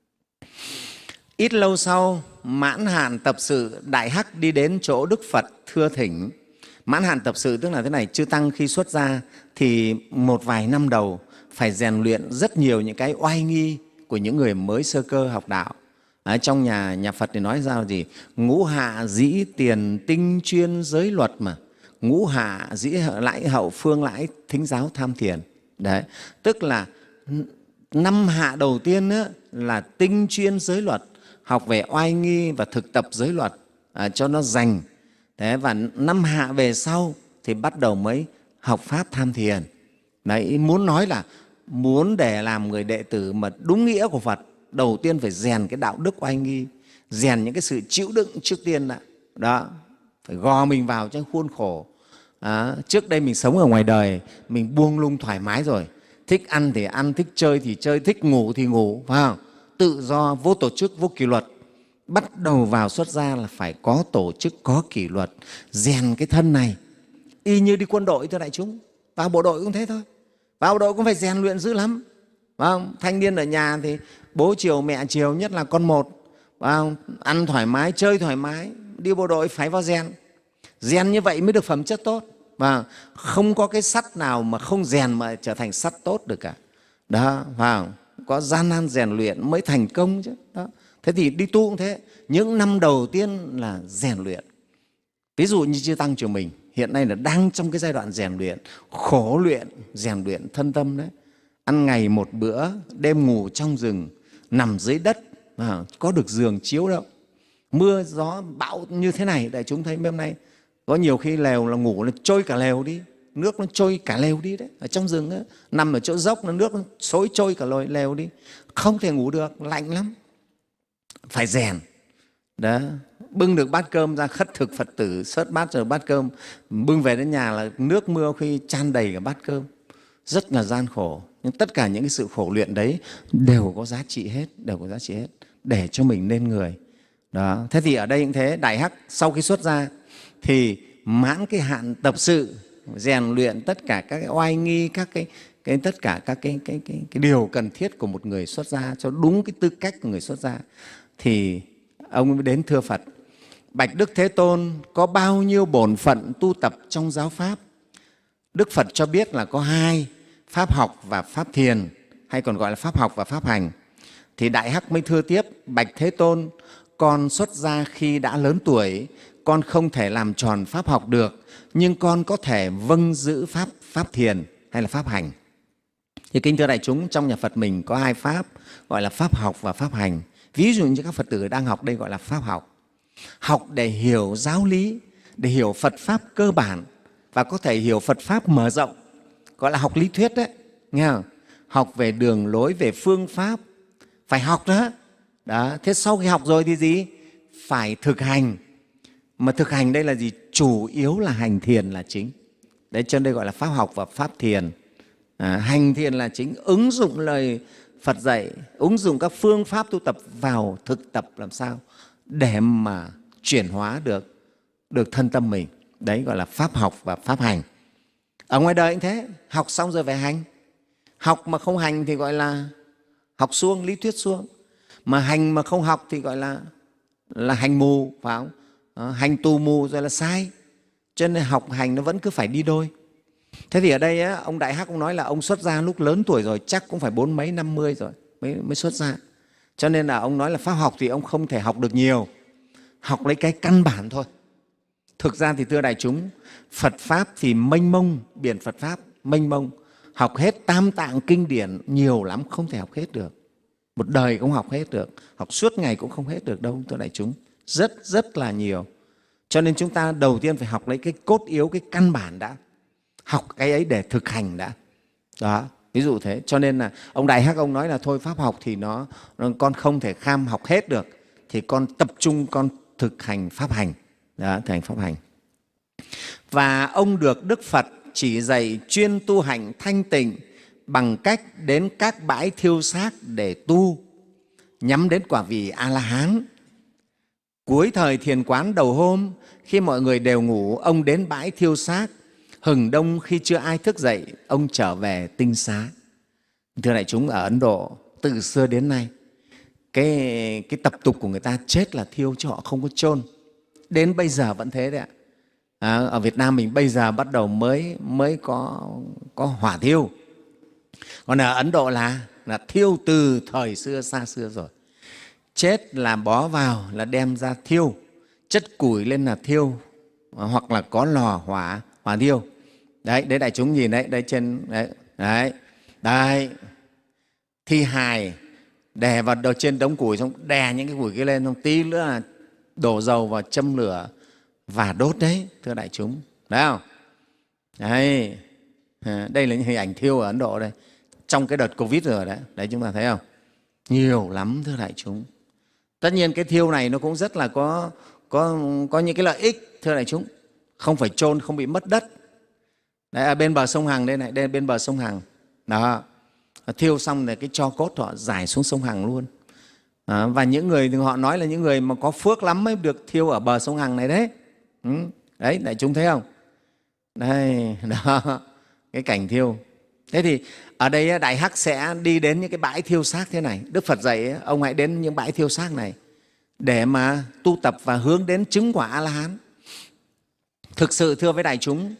Ít lâu sau, mãn hạn tập sự Đại Hắc đi đến chỗ Đức Phật thưa thỉnh. Mãn hạn tập sự tức là thế này, chư tăng khi xuất gia thì một vài năm đầu phải rèn luyện rất nhiều những cái oai nghi của những người mới sơ cơ học đạo. Ở trong nhà nhà Phật thì nói ra gì? Ngũ hạ dĩ tiền tinh chuyên giới luật mà. Ngũ hạ dĩ lãi hậu phương lãi thính giáo tham thiền. Đấy, tức là năm hạ đầu tiên nữa là tinh chuyên giới luật, học về oai nghi và thực tập giới luật à, cho nó rành. Thế và năm hạ về sau thì bắt đầu mới học pháp tham thiền. Đấy, muốn nói là muốn để làm người đệ tử mà đúng nghĩa của Phật, đầu tiên phải rèn cái đạo đức oai nghi, rèn những cái sự chịu đựng trước tiên đã. Đó, phải gò mình vào trong khuôn khổ. À, trước đây mình sống ở ngoài đời, mình buông lung thoải mái rồi, thích ăn thì ăn, thích chơi thì chơi, thích ngủ thì ngủ, phải không? Tự do, vô tổ chức, vô kỷ luật. Bắt đầu vào xuất gia là phải có tổ chức, có kỷ luật, rèn cái thân này. Y như đi quân đội thưa đại chúng, vào bộ đội cũng thế thôi. Vào bộ đội cũng phải rèn luyện dữ lắm. Phải không? Thanh niên ở nhà thì bố chiều mẹ chiều, nhất là con một. Phải không? Ăn thoải mái, chơi thoải mái. Đi bộ đội phải vào rèn. Rèn như vậy mới được phẩm chất tốt. Và không có cái sắt nào mà không rèn mà trở thành sắt tốt được cả. Đó, phải không? Có gian nan rèn luyện mới thành công chứ. Đó. Thế thì đi tu cũng thế. Những năm đầu tiên là rèn luyện. Ví dụ như chư tăng trường mình hiện nay là đang trong cái giai đoạn rèn luyện, khổ luyện, rèn luyện thân tâm đấy. Ăn ngày một bữa, đêm ngủ trong rừng, nằm dưới đất, à, có được giường chiếu đâu. Mưa gió bão như thế này, đại chúng thấy hôm nay có nhiều khi lều là ngủ nó trôi cả lều đi, nước nó trôi cả lều đi đấy. Ở trong rừng ấy, nằm ở chỗ dốc nó nước nó xối trôi cả lồi lều đi, không thể ngủ được, lạnh lắm. Phải rèn. Đó, bưng được bát cơm ra khất thực Phật tử, sớt bát rồi bát cơm, bưng về đến nhà là nước mưa khi chan đầy cả bát cơm, rất là gian khổ. Nhưng tất cả những cái sự khổ luyện đấy đều có giá trị hết, đều có giá trị hết để cho mình nên người. Đó. Thế thì ở đây cũng thế, Đại Hắc sau khi xuất gia thì mãn cái hạn tập sự, rèn luyện tất cả các cái oai nghi, các cái, cái tất cả các cái, cái, cái, cái điều cần thiết của một người xuất gia cho đúng cái tư cách của người xuất gia. Thì ông mới đến thưa Phật: Bạch Đức Thế Tôn, có bao nhiêu bổn phận tu tập trong giáo pháp? Đức Phật cho biết là có hai, pháp học và pháp thiền, hay còn gọi là pháp học và pháp hành. Thì Đại Hắc mới thưa tiếp: Bạch Thế Tôn, con xuất gia khi đã lớn tuổi, con không thể làm tròn pháp học được, nhưng con có thể vâng giữ pháp, pháp thiền hay là pháp hành. Thì kính thưa đại chúng, trong nhà Phật mình có hai pháp gọi là pháp học và pháp hành. Ví dụ như các Phật tử đang học đây gọi là pháp học. Học để hiểu giáo lý, để hiểu Phật Pháp cơ bản và có thể hiểu Phật Pháp mở rộng, gọi là học lý thuyết đấy, nghe không? Học về đường lối, về phương pháp, phải học đó. đó. Thế sau khi học rồi thì gì? Phải thực hành. Mà thực hành đây là gì? Chủ yếu là hành thiền là chính. Đấy, cho nên đây gọi là pháp học và pháp thiền. À, hành thiền là chính, ứng dụng lời Phật dạy, ứng dụng các phương pháp tu tập vào thực tập làm sao để mà chuyển hóa được, được thân tâm mình. Đấy gọi là pháp học và pháp hành. Ở ngoài đời cũng thế, học xong rồi phải hành. Học mà không hành thì gọi là học suông, lý thuyết suông. Mà hành mà không học thì gọi là, là hành mù, phải không? À, hành tù mù rồi là sai. Cho nên học hành nó vẫn cứ phải đi đôi. Thế thì ở đây á, ông Đại Hắc cũng nói là ông xuất gia lúc lớn tuổi rồi, chắc cũng phải bốn mấy năm mươi rồi mới, mới xuất gia. Cho nên là ông nói là pháp học thì ông không thể học được nhiều, học lấy cái căn bản thôi. Thực ra thì thưa đại chúng, Phật Pháp thì mênh mông, biển Phật Pháp mênh mông. Học hết tam tạng kinh điển nhiều lắm, không thể học hết được. Một đời cũng học hết được, học suốt ngày cũng không hết được đâu thưa đại chúng. Rất rất là nhiều. Cho nên chúng ta đầu tiên phải học lấy cái cốt yếu, cái căn bản đã. Học cái ấy để thực hành đã. Đó, ví dụ thế. Cho nên là ông Đại Hắc ông nói là thôi pháp học thì nó, nó con không thể kham học hết được, thì con tập trung con thực hành pháp hành. Đó, thực hành pháp hành. Và ông được Đức Phật chỉ dạy chuyên tu hành thanh tịnh bằng cách đến các bãi thiêu xác để tu, nhắm đến quả vị A-la-hán. Cuối thời thiền quán đầu hôm, khi mọi người đều ngủ, ông đến bãi thiêu xác. Hừng đông khi chưa ai thức dậy, ông trở về tinh xá. Thưa đại chúng, ở Ấn Độ từ xưa đến nay, cái, cái tập tục của người ta chết là thiêu chứ họ không có chôn. Đến bây giờ vẫn thế đấy ạ. À, ở Việt Nam mình bây giờ bắt đầu mới, mới có, có hỏa thiêu. Còn ở Ấn Độ là, là thiêu từ thời xưa xa xưa rồi. Chết là bó vào, là đem ra thiêu, chất củi lên là thiêu, hoặc là có lò hỏa, hỏa thiêu. Đấy, đấy đại chúng nhìn đấy, đây trên đấy, đấy, đấy. Thi hài đè vào đầu trên đống củi, xong đè những cái củi kia lên, xong tí nữa là đổ dầu vào châm lửa và đốt đấy, thưa đại chúng. Đấy không? Đấy, đây là những hình ảnh thiêu ở Ấn Độ đây, trong cái đợt Covid rồi đấy, đấy chúng ta thấy không? Nhiều lắm thưa đại chúng. Tất nhiên cái thiêu này nó cũng rất là có, có, có những cái lợi ích thưa đại chúng. Không phải chôn, không bị mất đất. Đấy, ở bên bờ sông Hằng đây này, đây bên bờ sông Hằng. Đó, thiêu xong rồi cái tro cốt họ giải xuống sông Hằng luôn. À, và những người họ nói là những người mà có phước lắm mới được thiêu ở bờ sông Hằng này đấy. Ừ, đấy, đại chúng thấy không? Đây, đó, cái cảnh thiêu. Thế thì ở đây Đại Hắc sẽ đi đến những cái bãi thiêu xác thế này. Đức Phật dạy ông hãy đến những bãi thiêu xác này để mà tu tập và hướng đến chứng quả A-la-hán. Thực sự thưa với đại chúng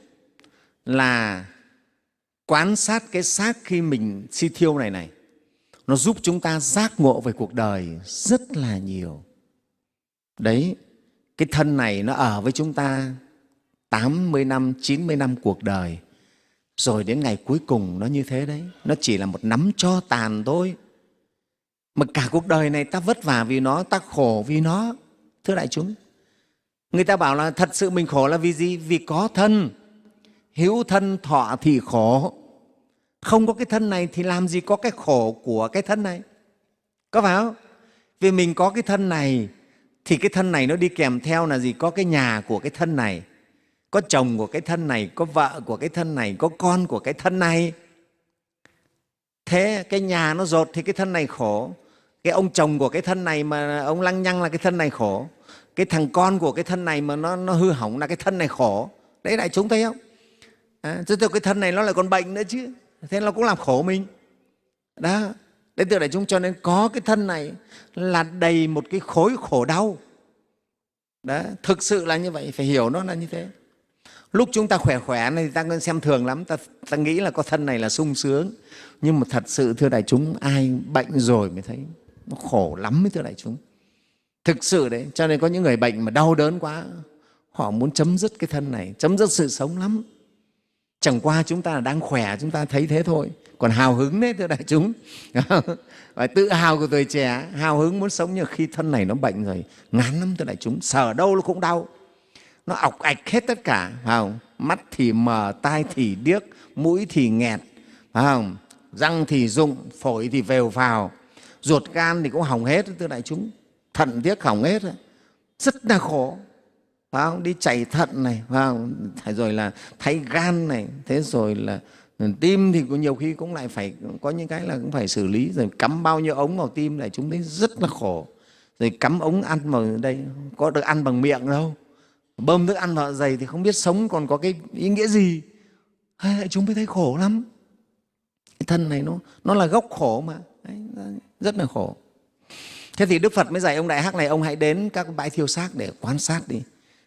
là quan sát cái xác khi mình si thiêu này này, nó giúp chúng ta giác ngộ về cuộc đời rất là nhiều. Đấy, cái thân này nó ở với chúng ta tám mươi năm, chín mươi năm cuộc đời. Rồi đến ngày cuối cùng nó như thế đấy, nó chỉ là một nắm tro tàn thôi. Mà cả cuộc đời này ta vất vả vì nó, ta khổ vì nó. Thưa đại chúng, người ta bảo là thật sự mình khổ là vì gì? Vì có thân, hữu thân thọ thì khổ. Không có cái thân này thì làm gì có cái khổ của cái thân này. Có phải không? Vì mình có cái thân này thì cái thân này nó đi kèm theo là gì? Có cái nhà của cái thân này, có chồng của cái thân này, có vợ của cái thân này, có con của cái thân này. Thế cái nhà nó dột thì cái thân này khổ. Cái ông chồng của cái thân này mà ông lăng nhăng là cái thân này khổ. Cái thằng con của cái thân này mà nó, nó hư hỏng là cái thân này khổ. Đấy đại chúng thấy không? À, chứ cái thân này nó lại còn bệnh nữa chứ. Thế nó cũng làm khổ mình. Đó. Đấy từ đại chúng, cho nên có cái thân này là đầy một cái khối khổ đau. Đó. Thực sự là như vậy, phải hiểu nó là như thế. Lúc chúng ta khỏe khỏe này thì ta xem thường lắm, ta, ta nghĩ là có thân này là sung sướng. Nhưng mà thật sự thưa đại chúng, ai bệnh rồi mới thấy nó khổ lắm mới thưa đại chúng. Thực sự đấy, cho nên có những người bệnh mà đau đớn quá, họ muốn chấm dứt cái thân này, chấm dứt sự sống lắm. Chẳng qua chúng ta là đang khỏe, chúng ta thấy thế thôi. Còn hào hứng đấy thưa đại chúng. Và tự hào của tuổi trẻ, hào hứng muốn sống, nhưng khi thân này nó bệnh rồi, ngán lắm thưa đại chúng. Sờ đâu nó cũng đau, nó ọc ạch hết tất cả, phải không? Mắt thì mờ, tai thì điếc, mũi thì nghẹt, phải không? Răng thì rụng, phổi thì vèo vào, ruột gan thì cũng hỏng hết thưa đại chúng. Thận tiếc hỏng hết, rất là khổ, phải không? Đi chạy thận này, phải không? Rồi là thay gan này, thế rồi là tim thì nhiều khi cũng lại phải có những cái là cũng phải xử lý, rồi cắm bao nhiêu ống vào tim này, chúng thấy rất là khổ. Rồi cắm ống ăn vào đây, có được ăn bằng miệng đâu, bơm thức ăn vào dạ dày thì không biết sống còn có cái ý nghĩa gì. Chúng mới thấy khổ lắm. Cái thân này nó nó là gốc khổ mà. Đấy, rất là khổ. Thế thì Đức Phật mới dạy ông Đại Hắc này, ông hãy đến các bãi thiêu xác để quan sát đi.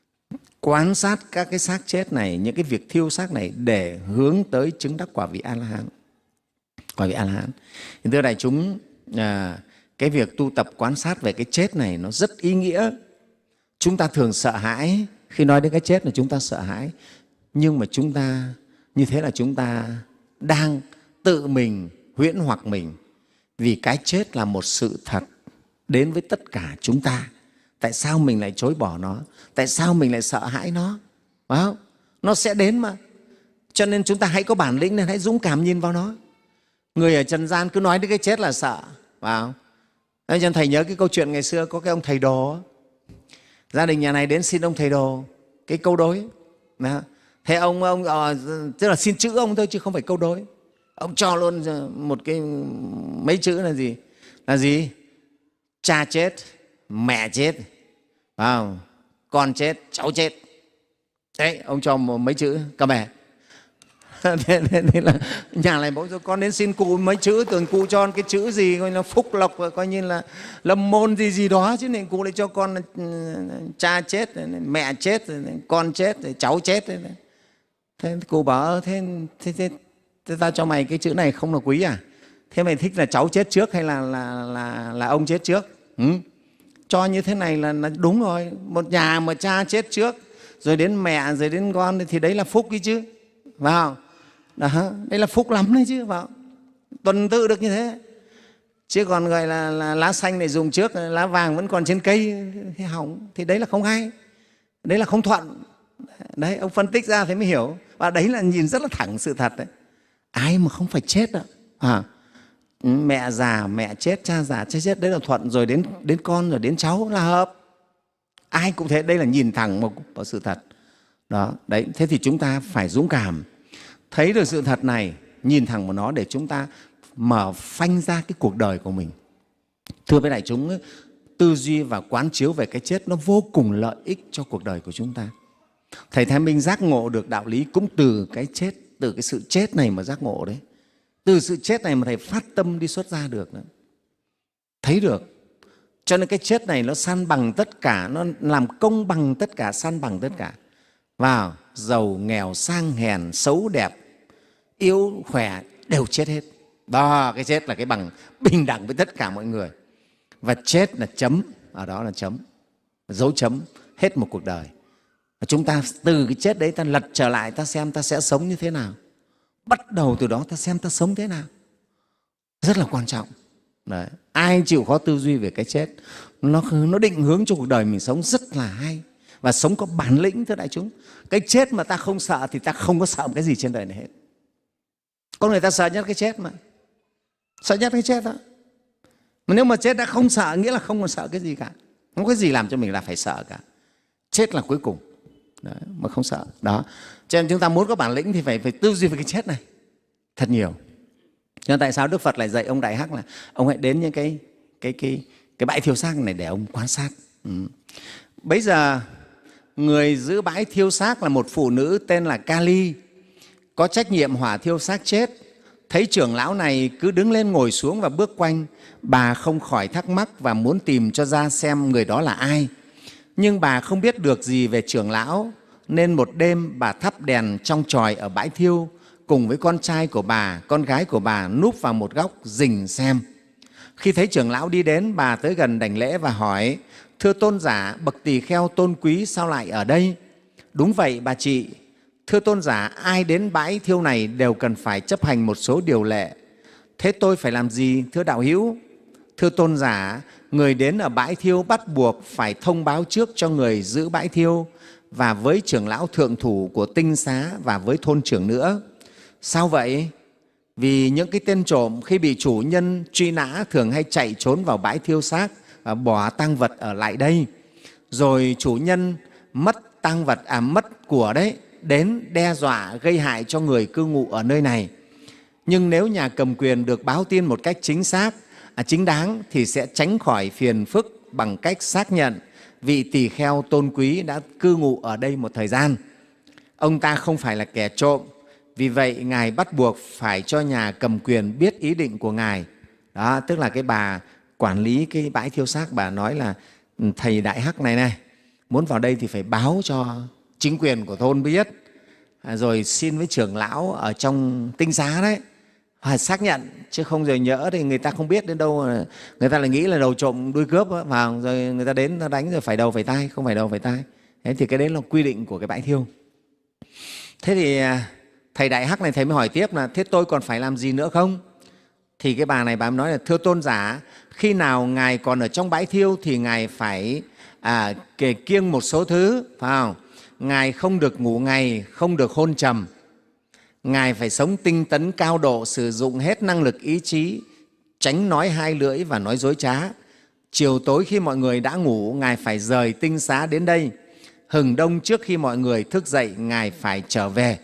Quan sát các cái xác chết này, những cái việc thiêu xác này để hướng tới chứng đắc quả vị A-la-hán. Quả vị A-la-hán. Thưa đại chúng, à, cái việc tu tập quan sát về cái chết này nó rất ý nghĩa. Chúng ta thường sợ hãi, khi nói đến cái chết là chúng ta sợ hãi. Nhưng mà chúng ta, như thế là chúng ta đang tự mình huyễn hoặc mình. Vì cái chết là một sự thật đến với tất cả chúng ta. Tại sao mình lại chối bỏ nó? Tại sao mình lại sợ hãi nó? Phải không? Nó sẽ đến mà. Cho nên chúng ta hãy có bản lĩnh nên hãy dũng cảm nhìn vào nó. Người ở trần gian cứ nói đến cái chết là sợ. Phải không? Thế cho nên thầy nhớ cái câu chuyện ngày xưa có cái ông thầy đồ. Gia đình nhà này đến xin ông thầy đồ cái câu đối. Thế ông, ông tức là xin chữ ông thôi chứ không phải câu đối. Ông cho luôn một cái mấy chữ là gì? Là gì? Cha chết, mẹ chết, phải không? Con chết, cháu chết. Đấy, ông cho mấy chữ cả mẹ. Thế nên là nhà này bỗng rồi con đến xin cụ mấy chữ, tưởng cụ cho cái chữ gì coi là phúc lộc, coi như là lâm môn gì gì đó, chứ nên cụ lại cho con là cha chết, mẹ chết, con chết, cháu chết. Thế cụ bảo thế, thế, thế, thế ta cho mày cái chữ này không là quý à? Thế mày thích là cháu chết trước hay là là là, là ông chết trước? Ừ? Cho như thế này là, là đúng rồi. Một nhà mà cha chết trước, rồi đến mẹ, rồi đến con thì đấy là phúc ấy chứ, phải không? Đó, đây là phúc lắm đấy chứ, phải không? Tuần tự được như thế. Chứ còn gọi là, là lá xanh này dùng trước, lá vàng vẫn còn trên cây thì hỏng, thì đấy là không hay, đấy là không thuận. Đấy, ông phân tích ra thế mới hiểu. Và đấy là nhìn rất là thẳng sự thật đấy. Ai mà không phải chết ạ? À, mẹ già, mẹ chết, cha già, cha chết, đấy là thuận. Rồi đến, đến con, rồi đến cháu là hợp. Ai cũng thế, đây là nhìn thẳng vào, vào sự thật. Đó, đấy, thế thì chúng ta phải dũng cảm. Thấy được sự thật này, nhìn thẳng vào nó để chúng ta mở phanh ra cái cuộc đời của mình. Thưa với đại chúng, tư duy và quán chiếu về cái chết nó vô cùng lợi ích cho cuộc đời của chúng ta. Thầy Thái Minh giác ngộ được đạo lý cũng từ cái chết, từ cái sự chết này mà giác ngộ đấy. Từ sự chết này mà Thầy phát tâm đi xuất gia được nữa. Thấy được. Cho nên cái chết này nó san bằng tất cả, nó làm công bằng tất cả, san bằng tất cả. Vào giàu, nghèo, sang, hèn, xấu, đẹp, yếu, khỏe đều chết hết. Đó, cái chết là cái bằng bình đẳng với tất cả mọi người. Và chết là chấm, ở đó là chấm, dấu chấm hết một cuộc đời. Và chúng ta từ cái chết đấy ta lật trở lại, ta xem ta sẽ sống như thế nào. Bắt đầu từ đó ta xem ta sống thế nào. Rất là quan trọng. Đấy. Ai chịu khó tư duy về cái chết, nó, nó định hướng cho cuộc đời mình sống rất là hay. Và sống có bản lĩnh, thưa đại chúng. Cái chết mà ta không sợ thì ta không có sợ một cái gì trên đời này hết. Con người ta sợ nhất cái chết mà. Sợ nhất cái chết đó. Mà nếu mà chết đã không sợ, nghĩa là không còn sợ cái gì cả. Không có cái gì làm cho mình là phải sợ cả. Chết là cuối cùng. Đấy, mà không sợ. Đó. Cho nên chúng ta muốn có bản lĩnh thì phải, phải tư duy về cái chết này thật nhiều. Cho nên tại sao Đức Phật lại dạy ông Đại Hắc là ông hãy đến những cái, cái, cái, cái bãi thiêu xác này để ông quan sát. Ừ. Bây giờ người giữ bãi thiêu xác là một phụ nữ tên là Kali, có trách nhiệm hỏa thiêu xác chết. Thấy trưởng lão này cứ đứng lên ngồi xuống và bước quanh, bà không khỏi thắc mắc và muốn tìm cho ra xem người đó là ai. Nhưng bà không biết được gì về trưởng lão, nên một đêm bà thắp đèn trong chòi ở bãi thiêu cùng với con trai của bà, con gái của bà núp vào một góc rình xem. Khi thấy trưởng lão đi đến, bà tới gần đảnh lễ và hỏi: "Thưa tôn giả, bậc tỳ kheo tôn quý sao lại ở đây?" "Đúng vậy bà chị, thưa tôn giả, ai đến bãi thiêu này đều cần phải chấp hành một số điều lệ. Thế tôi phải làm gì, thưa đạo hữu? Thưa tôn giả, người đến ở bãi thiêu bắt buộc phải thông báo trước cho người giữ bãi thiêu và với trưởng lão thượng thủ của tinh xá và với thôn trưởng nữa. Sao vậy? Vì những cái tên trộm khi bị chủ nhân truy nã thường hay chạy trốn vào bãi thiêu xác và bỏ tang vật ở lại đây. Rồi chủ nhân mất tang vật, à mất của đấy, đến đe dọa gây hại cho người cư ngụ ở nơi này. Nhưng nếu nhà cầm quyền được báo tin một cách chính xác, à, chính đáng thì sẽ tránh khỏi phiền phức bằng cách xác nhận vị tỳ kheo tôn quý đã cư ngụ ở đây một thời gian. Ông ta không phải là kẻ trộm, vì vậy Ngài bắt buộc phải cho nhà cầm quyền biết ý định của Ngài. Đó, tức là cái bà quản lý cái bãi thiêu xác, bà nói là thầy Đại Hắc này này, muốn vào đây thì phải báo cho chính quyền của thôn biết, à, rồi xin với trưởng lão ở trong tinh xá đấy, và xác nhận, chứ không rồi nhỡ thì người ta không biết đến đâu, người ta lại nghĩ là đầu trộm đuôi cướp đó, vào rồi người ta đến nó đánh rồi phải đầu phải tai, không phải đầu phải tai. Thế thì cái đấy là quy định của cái bãi thiêu. Thế thì thầy Đại Hắc này thầy mới hỏi tiếp là thế tôi còn phải làm gì nữa không? Thì cái bà này bà nói là thưa tôn giả, khi nào Ngài còn ở trong bãi thiêu thì Ngài phải à, kể kiêng một số thứ, phải không? Ngài không được ngủ ngày, không được hôn trầm. Ngài phải sống tinh tấn cao độ, sử dụng hết năng lực ý chí, tránh nói hai lưỡi và nói dối trá. Chiều tối khi mọi người đã ngủ, Ngài phải rời tinh xá đến đây. Hừng đông trước khi mọi người thức dậy, Ngài phải trở về.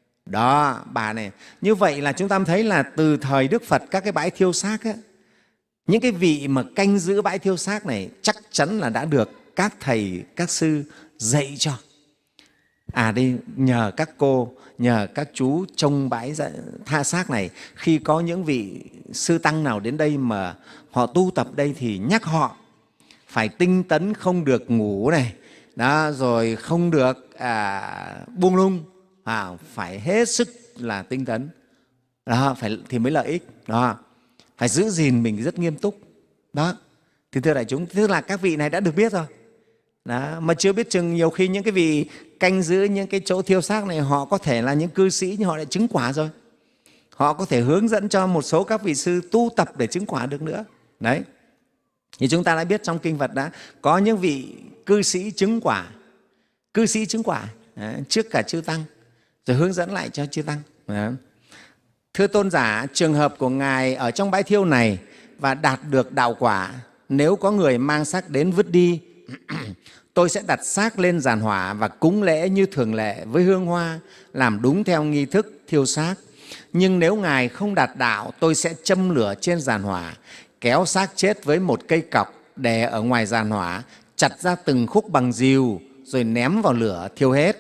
Đó, bà này. Như vậy là chúng ta thấy là từ thời Đức Phật, các cái bãi thiêu xác á, những cái vị mà canh giữ bãi thiêu xác này chắc chắn là đã được các thầy, các sư dạy cho. À đây, nhờ các cô, nhờ các chú trông bãi tha xác này, khi có những vị sư tăng nào đến đây mà họ tu tập đây thì nhắc họ phải tinh tấn, không được ngủ này, đó, rồi không được à, buông lung, à, phải hết sức là tinh tấn, đó, phải, thì mới lợi ích, đó, phải giữ gìn mình rất nghiêm túc. Đó, thì thưa đại chúng, tức là các vị này đã được biết rồi. Đó, mà chưa biết chừng nhiều khi những cái vị canh giữ những cái chỗ thiêu xác này họ có thể là những cư sĩ nhưng họ lại chứng quả rồi. Họ có thể hướng dẫn cho một số các vị sư tu tập để chứng quả được nữa. Đấy. Thì chúng ta đã biết trong kinh Phật đã có những vị cư sĩ chứng quả, cư sĩ chứng quả đấy, trước cả chư tăng, rồi hướng dẫn lại cho chư tăng. Đấy. Thưa tôn giả, trường hợp của Ngài ở trong bãi thiêu này và đạt được đạo quả, nếu có người mang xác đến vứt đi, tôi sẽ đặt xác lên giàn hỏa và cúng lễ như thường lệ với hương hoa, làm đúng theo nghi thức thiêu xác. Nhưng nếu Ngài không đạt đạo, tôi sẽ châm lửa trên giàn hỏa, kéo xác chết với một cây cọc đè ở ngoài giàn hỏa, chặt ra từng khúc bằng rìu, rồi ném vào lửa thiêu hết.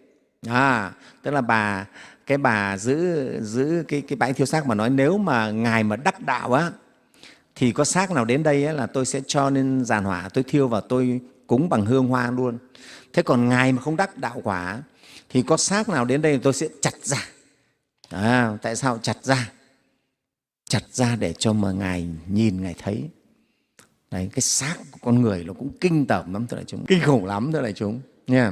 À, tức là bà cái bà giữ giữ cái cái bãi thiêu xác mà nói nếu mà Ngài mà đắc đạo á, thì có xác nào đến đây á, là tôi sẽ cho lên giàn hỏa, tôi thiêu và tôi cúng bằng hương hoa luôn. Thế còn Ngài mà không đắc đạo quả thì có xác nào đến đây thì tôi sẽ chặt ra. À, tại sao chặt ra? Chặt ra để cho mà Ngài nhìn, Ngài thấy. Đấy, cái xác của con người nó cũng kinh tởm lắm, thưa đại chúng, kinh khủng lắm, thưa đại chúng nha.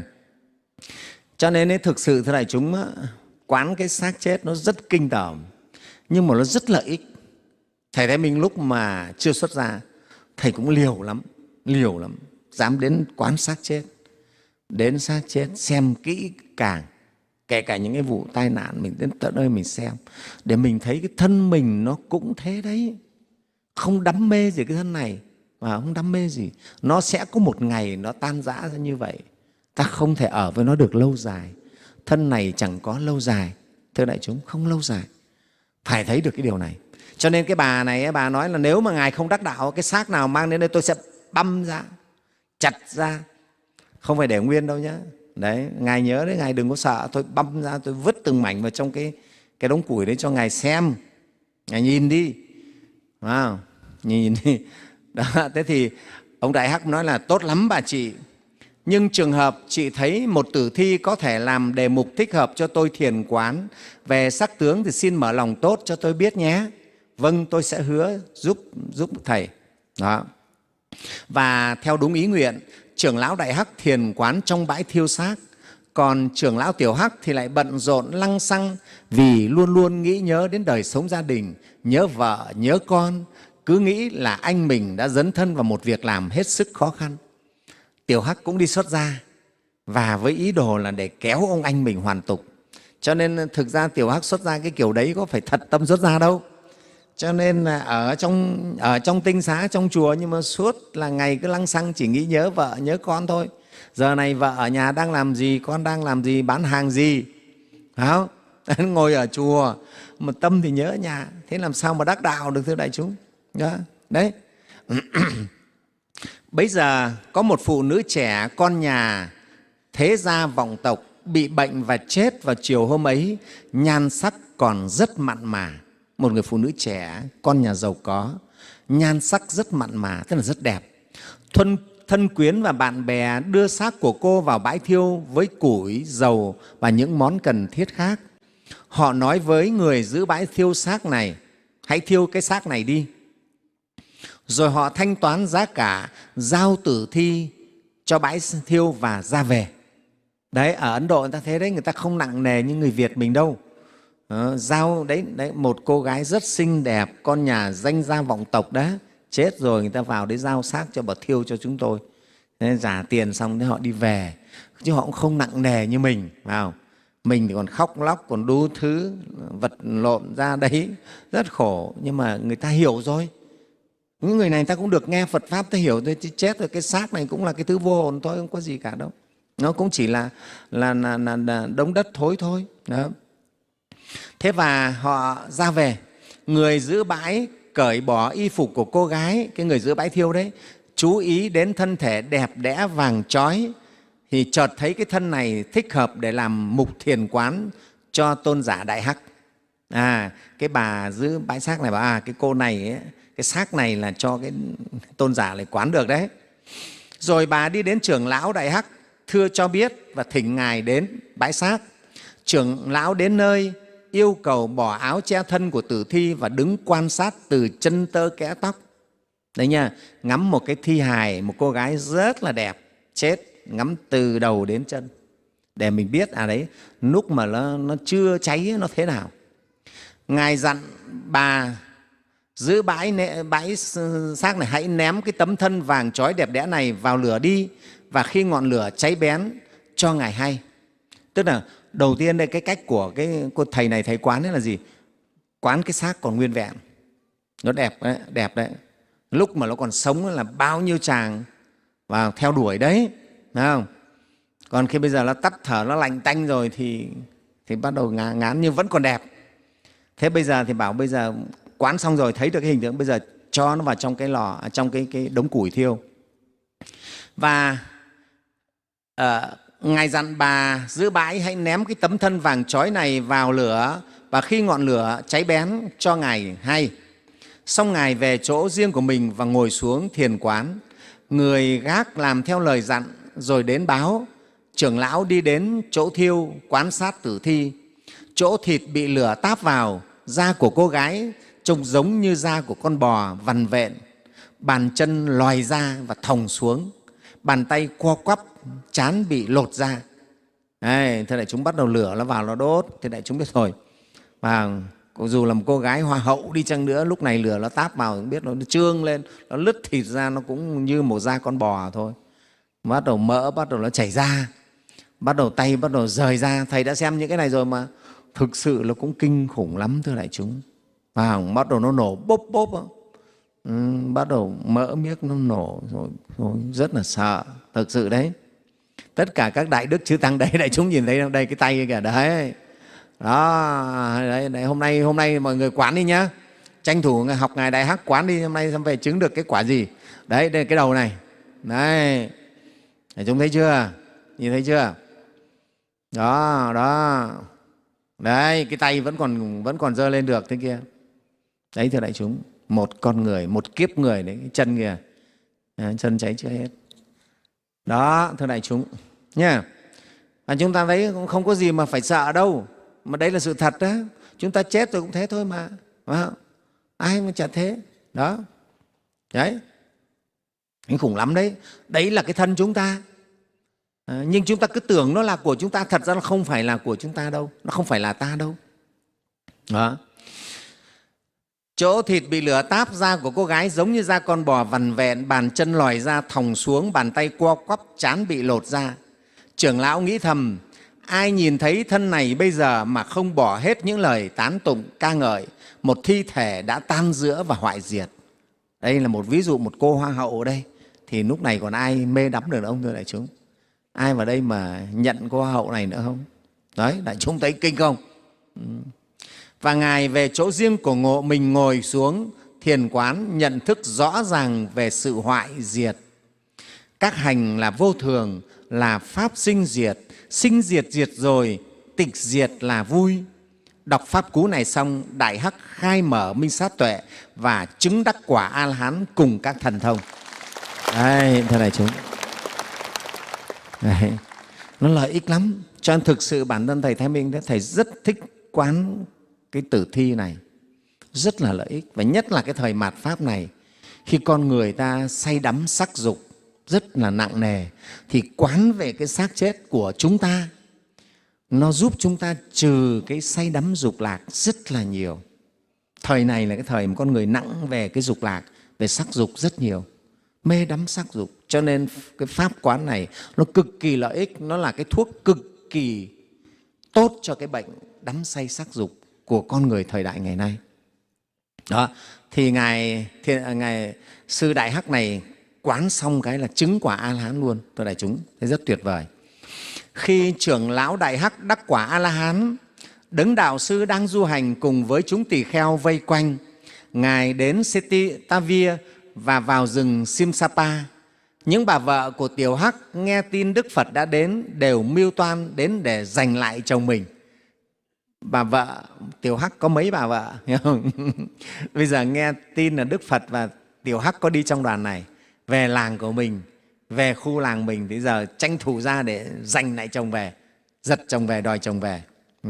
Cho nên ấy, thực sự thưa đại chúng á, quán cái xác chết nó rất kinh tởm, nhưng mà nó rất lợi ích. Thầy Thái Minh lúc mà chưa xuất gia, thầy cũng liều lắm, liều lắm, dám đến quán xác chết, đến xác chết xem kỹ càng, kể cả những cái vụ tai nạn mình đến tận nơi mình xem, để mình thấy cái thân mình nó cũng thế đấy, không đắm mê gì cái thân này, mà không đắm mê gì, nó sẽ có một ngày nó tan rã ra như vậy. Ta không thể ở với nó được lâu dài, thân này chẳng có lâu dài, thưa đại chúng, không lâu dài, phải thấy được cái điều này. Cho nên cái bà này, bà nói là nếu mà Ngài không đắc đạo, cái xác nào mang đến đây tôi sẽ băm ra, chặt ra, không phải để nguyên đâu nhá. Đấy, Ngài nhớ đấy, Ngài đừng có sợ, tôi băm ra, tôi vứt từng mảnh vào trong cái, cái đống củi đấy cho Ngài xem, Ngài nhìn đi, wow, nhìn đi. Đó, thế thì ông Đại Hắc nói là tốt lắm bà chị, nhưng trường hợp chị thấy một tử thi có thể làm đề mục thích hợp cho tôi thiền quán về sắc tướng thì xin mở lòng tốt cho tôi biết nhé. Vâng, tôi sẽ hứa giúp giúp thầy. Đó. Và theo đúng ý nguyện, trưởng lão Đại Hắc thiền quán trong bãi thiêu xác, Còn trưởng lão Tiểu Hắc thì lại bận rộn lăng xăng vì luôn luôn nghĩ nhớ đến đời sống gia đình, nhớ vợ, nhớ con, cứ nghĩ là anh mình đã dấn thân vào một việc làm hết sức khó khăn. Tiểu Hắc cũng đi xuất gia và với ý đồ là để kéo ông anh mình hoàn tục. Cho nên thực ra Tiểu Hắc xuất gia cái kiểu đấy có phải thật tâm xuất gia đâu. Cho nên là ở trong, ở trong tinh xá, trong chùa, nhưng mà suốt là ngày cứ lăng xăng chỉ nghĩ nhớ vợ, nhớ con thôi. Giờ này vợ ở nhà đang làm gì, con đang làm gì, bán hàng gì, phải không? Ngồi ở chùa mà tâm thì nhớ nhà, thế làm sao mà đắc đạo được thưa đại chúng? Đấy. Bây giờ có một phụ nữ trẻ, con nhà thế gia vọng tộc, bị bệnh và chết vào chiều hôm ấy, nhan sắc còn rất mặn mà. Một người phụ nữ trẻ, con nhà giàu có, nhan sắc rất mặn mà, tức là rất đẹp. Thuần, thân quyến và bạn bè đưa xác của cô vào bãi thiêu với củi, dầu và những món cần thiết khác. Họ nói với người giữ bãi thiêu xác này, hãy thiêu cái xác này đi. Rồi họ thanh toán giá cả, giao tử thi cho bãi thiêu và ra về. Đấy, ở Ấn Độ người ta thế đấy, người ta không nặng nề như người Việt mình đâu. Ờ, giao đấy, đấy, một cô gái rất xinh đẹp, con nhà danh gia vọng tộc đó, chết rồi người ta vào đấy giao xác cho bà thiêu cho chúng tôi. Thế trả tiền xong thế họ đi về, chứ họ cũng không nặng nề như mình, vào mình thì còn khóc lóc, còn đủ thứ vật lộn ra đấy, rất khổ. Nhưng mà người ta hiểu rồi, những người này người ta cũng được nghe Phật Pháp, ta hiểu thôi, chứ chết rồi cái xác này cũng là cái thứ vô hồn thôi, không có gì cả đâu. Nó cũng chỉ là, là, là, là, là đống đất thối thôi. Đó. Thế và họ ra về, người giữ bãi cởi bỏ y phục của cô gái, cái người giữ bãi thiêu đấy, chú ý đến thân thể đẹp đẽ vàng chói, thì chợt thấy cái thân này thích hợp để làm mục thiền quán cho tôn giả Đại Hắc. À, cái bà giữ bãi xác này bảo, à, cái cô này ấy, cái xác này là cho cái tôn giả này quán được đấy. Rồi bà đi đến trưởng lão Đại Hắc, thưa cho biết và thỉnh ngài đến bãi xác. Trưởng lão đến nơi, yêu cầu bỏ áo che thân của tử thi và đứng quan sát từ chân tơ kẽ tóc. Đấy nha, ngắm một cái thi hài, một cô gái rất là đẹp, chết, ngắm từ đầu đến chân, để mình biết, à đấy, lúc mà nó, nó chưa cháy nó thế nào. Ngài dặn bà giữ bãi, bãi xác này, hãy ném cái tấm thân vàng chói đẹp đẽ này vào lửa đi, và khi ngọn lửa cháy bén cho ngài hay. Tức là đầu tiên đây, cái cách của cái cô thầy này, thầy quán ấy là gì? Quán cái xác còn nguyên vẹn, nó đẹp đấy, đẹp đấy. Lúc mà nó còn sống là bao nhiêu chàng vào theo đuổi đấy, phải không? Còn khi bây giờ nó tắt thở, nó lạnh tanh rồi thì, thì bắt đầu ngán, ngán nhưng vẫn còn đẹp. Thế bây giờ thì bảo bây giờ quán xong rồi, thấy được cái hình tượng, bây giờ cho nó vào trong cái lò, trong cái, cái đống củi thiêu. Và à, ngài dặn bà giữ bãi hãy ném cái tấm thân vàng chói này vào lửa, và khi ngọn lửa cháy bén cho ngài hay. Xong ngài về chỗ riêng của mình và ngồi xuống thiền quán. Người gác làm theo lời dặn rồi đến báo. Trưởng lão đi đến chỗ thiêu quan sát tử thi. Chỗ thịt bị lửa táp vào, da của cô gái trông giống như da của con bò vằn vện, bàn chân lòi ra và thòng xuống, bàn tay co quắp, trán bị lột ra. Đấy, thế đại chúng bắt đầu lửa nó vào nó đốt, thế đại chúng biết rồi. Và dù là một cô gái hoa hậu đi chăng nữa, lúc này lửa nó táp vào, biết nó trương lên, nó lứt thịt ra, nó cũng như một da con bò thôi. Bắt đầu mỡ bắt đầu nó chảy ra, bắt đầu tay bắt đầu rời ra. Thầy đã xem những cái này rồi mà thực sự là cũng kinh khủng lắm thưa đại chúng. Và bắt đầu nó nổ bốp bốp, ừ, bắt đầu mỡ miếc nó nổ rồi, rồi rất là sợ, thực sự đấy. Tất cả các đại đức chư tăng đây, đại chúng nhìn thấy không? Đây cái tay kìa, đấy. Đó, đấy, đấy, hôm nay hôm nay mọi người quán đi nhá, tranh thủ học ngài Đại Hắc quán đi, hôm nay xem về chứng được cái quả gì. Đấy, đây cái đầu này, đấy, đại chúng thấy chưa, nhìn thấy chưa? Đó, đó, đấy, cái tay vẫn còn vẫn còn giơ lên được thế kia. Đấy thưa đại chúng, một con người, một kiếp người đấy, cái chân kìa, à, chân cháy chưa hết. Đó thưa đại chúng nha. Và chúng ta thấy cũng không có gì mà phải sợ đâu, mà đấy là sự thật đó. Chúng ta chết rồi cũng thế thôi mà, à, ai mà chả thế. Đó, đấy, khủng lắm đấy. Đấy là cái thân chúng ta. À, nhưng chúng ta cứ tưởng nó là của chúng ta, thật ra nó không phải là của chúng ta đâu, nó không phải là ta đâu. Đó. Chỗ thịt bị lửa táp, da của cô gái giống như da con bò vằn vẹn, bàn chân lòi ra thòng xuống, bàn tay co quắp, trán bị lột ra. Trưởng lão nghĩ thầm, ai nhìn thấy thân này bây giờ mà không bỏ hết những lời tán tụng ca ngợi một thi thể đã tan rữa và hoại diệt. Đây là một ví dụ, một cô hoa hậu ở đây. Thì lúc này còn ai mê đắm được ông thưa đại chúng? Ai vào đây mà nhận cô hoa hậu này nữa không? Đấy, đại chúng thấy kinh không? Và Ngài về chỗ riêng của ngộ mình ngồi xuống thiền quán, nhận thức rõ ràng về sự hoại diệt. Các hành là vô thường, là pháp sinh diệt. Sinh diệt diệt rồi, tịch diệt là vui. Đọc pháp cú này xong, Đại Hắc khai mở minh sát tuệ và chứng đắc quả A-la-hán cùng các thần thông. Đây, thưa đại chúng. Đấy, nó lợi ích lắm. Cho nên thực sự bản thân Thầy Thái Minh, Thầy rất thích quán cái tử thi này, rất là lợi ích. Và nhất là cái thời mạt Pháp này, khi con người ta say đắm sắc dục rất là nặng nề, thì quán về cái xác chết của chúng ta, nó giúp chúng ta trừ cái say đắm dục lạc rất là nhiều. Thời này là cái thời mà con người nặng về cái dục lạc, về sắc dục rất nhiều, mê đắm sắc dục. Cho nên cái pháp quán này nó cực kỳ lợi ích, nó là cái thuốc cực kỳ tốt cho cái bệnh đắm say sắc dục của con người thời đại ngày nay. Đó, thì Ngài, thì, Ngài Sư Đại Hắc này quán xong cái là chứng quả A-la-hán luôn, thưa đại chúng, thế rất tuyệt vời. Khi trưởng lão Đại Hắc đắc quả A-la-hán, Đấng Đạo Sư đang du hành cùng với chúng tỳ kheo vây quanh. Ngài đến Setitavir và vào rừng Simsapa. Những bà vợ của Tiểu Hắc nghe tin Đức Phật đã đến đều mưu toan đến để giành lại chồng mình. Bà vợ Tiểu Hắc có mấy bà vợ, hiểu không? Bây giờ nghe tin là Đức Phật và Tiểu Hắc có đi trong đoàn này, về làng của mình, về khu làng mình, thì giờ tranh thủ ra để giành lại chồng về, giật chồng về, đòi chồng về. Ừ.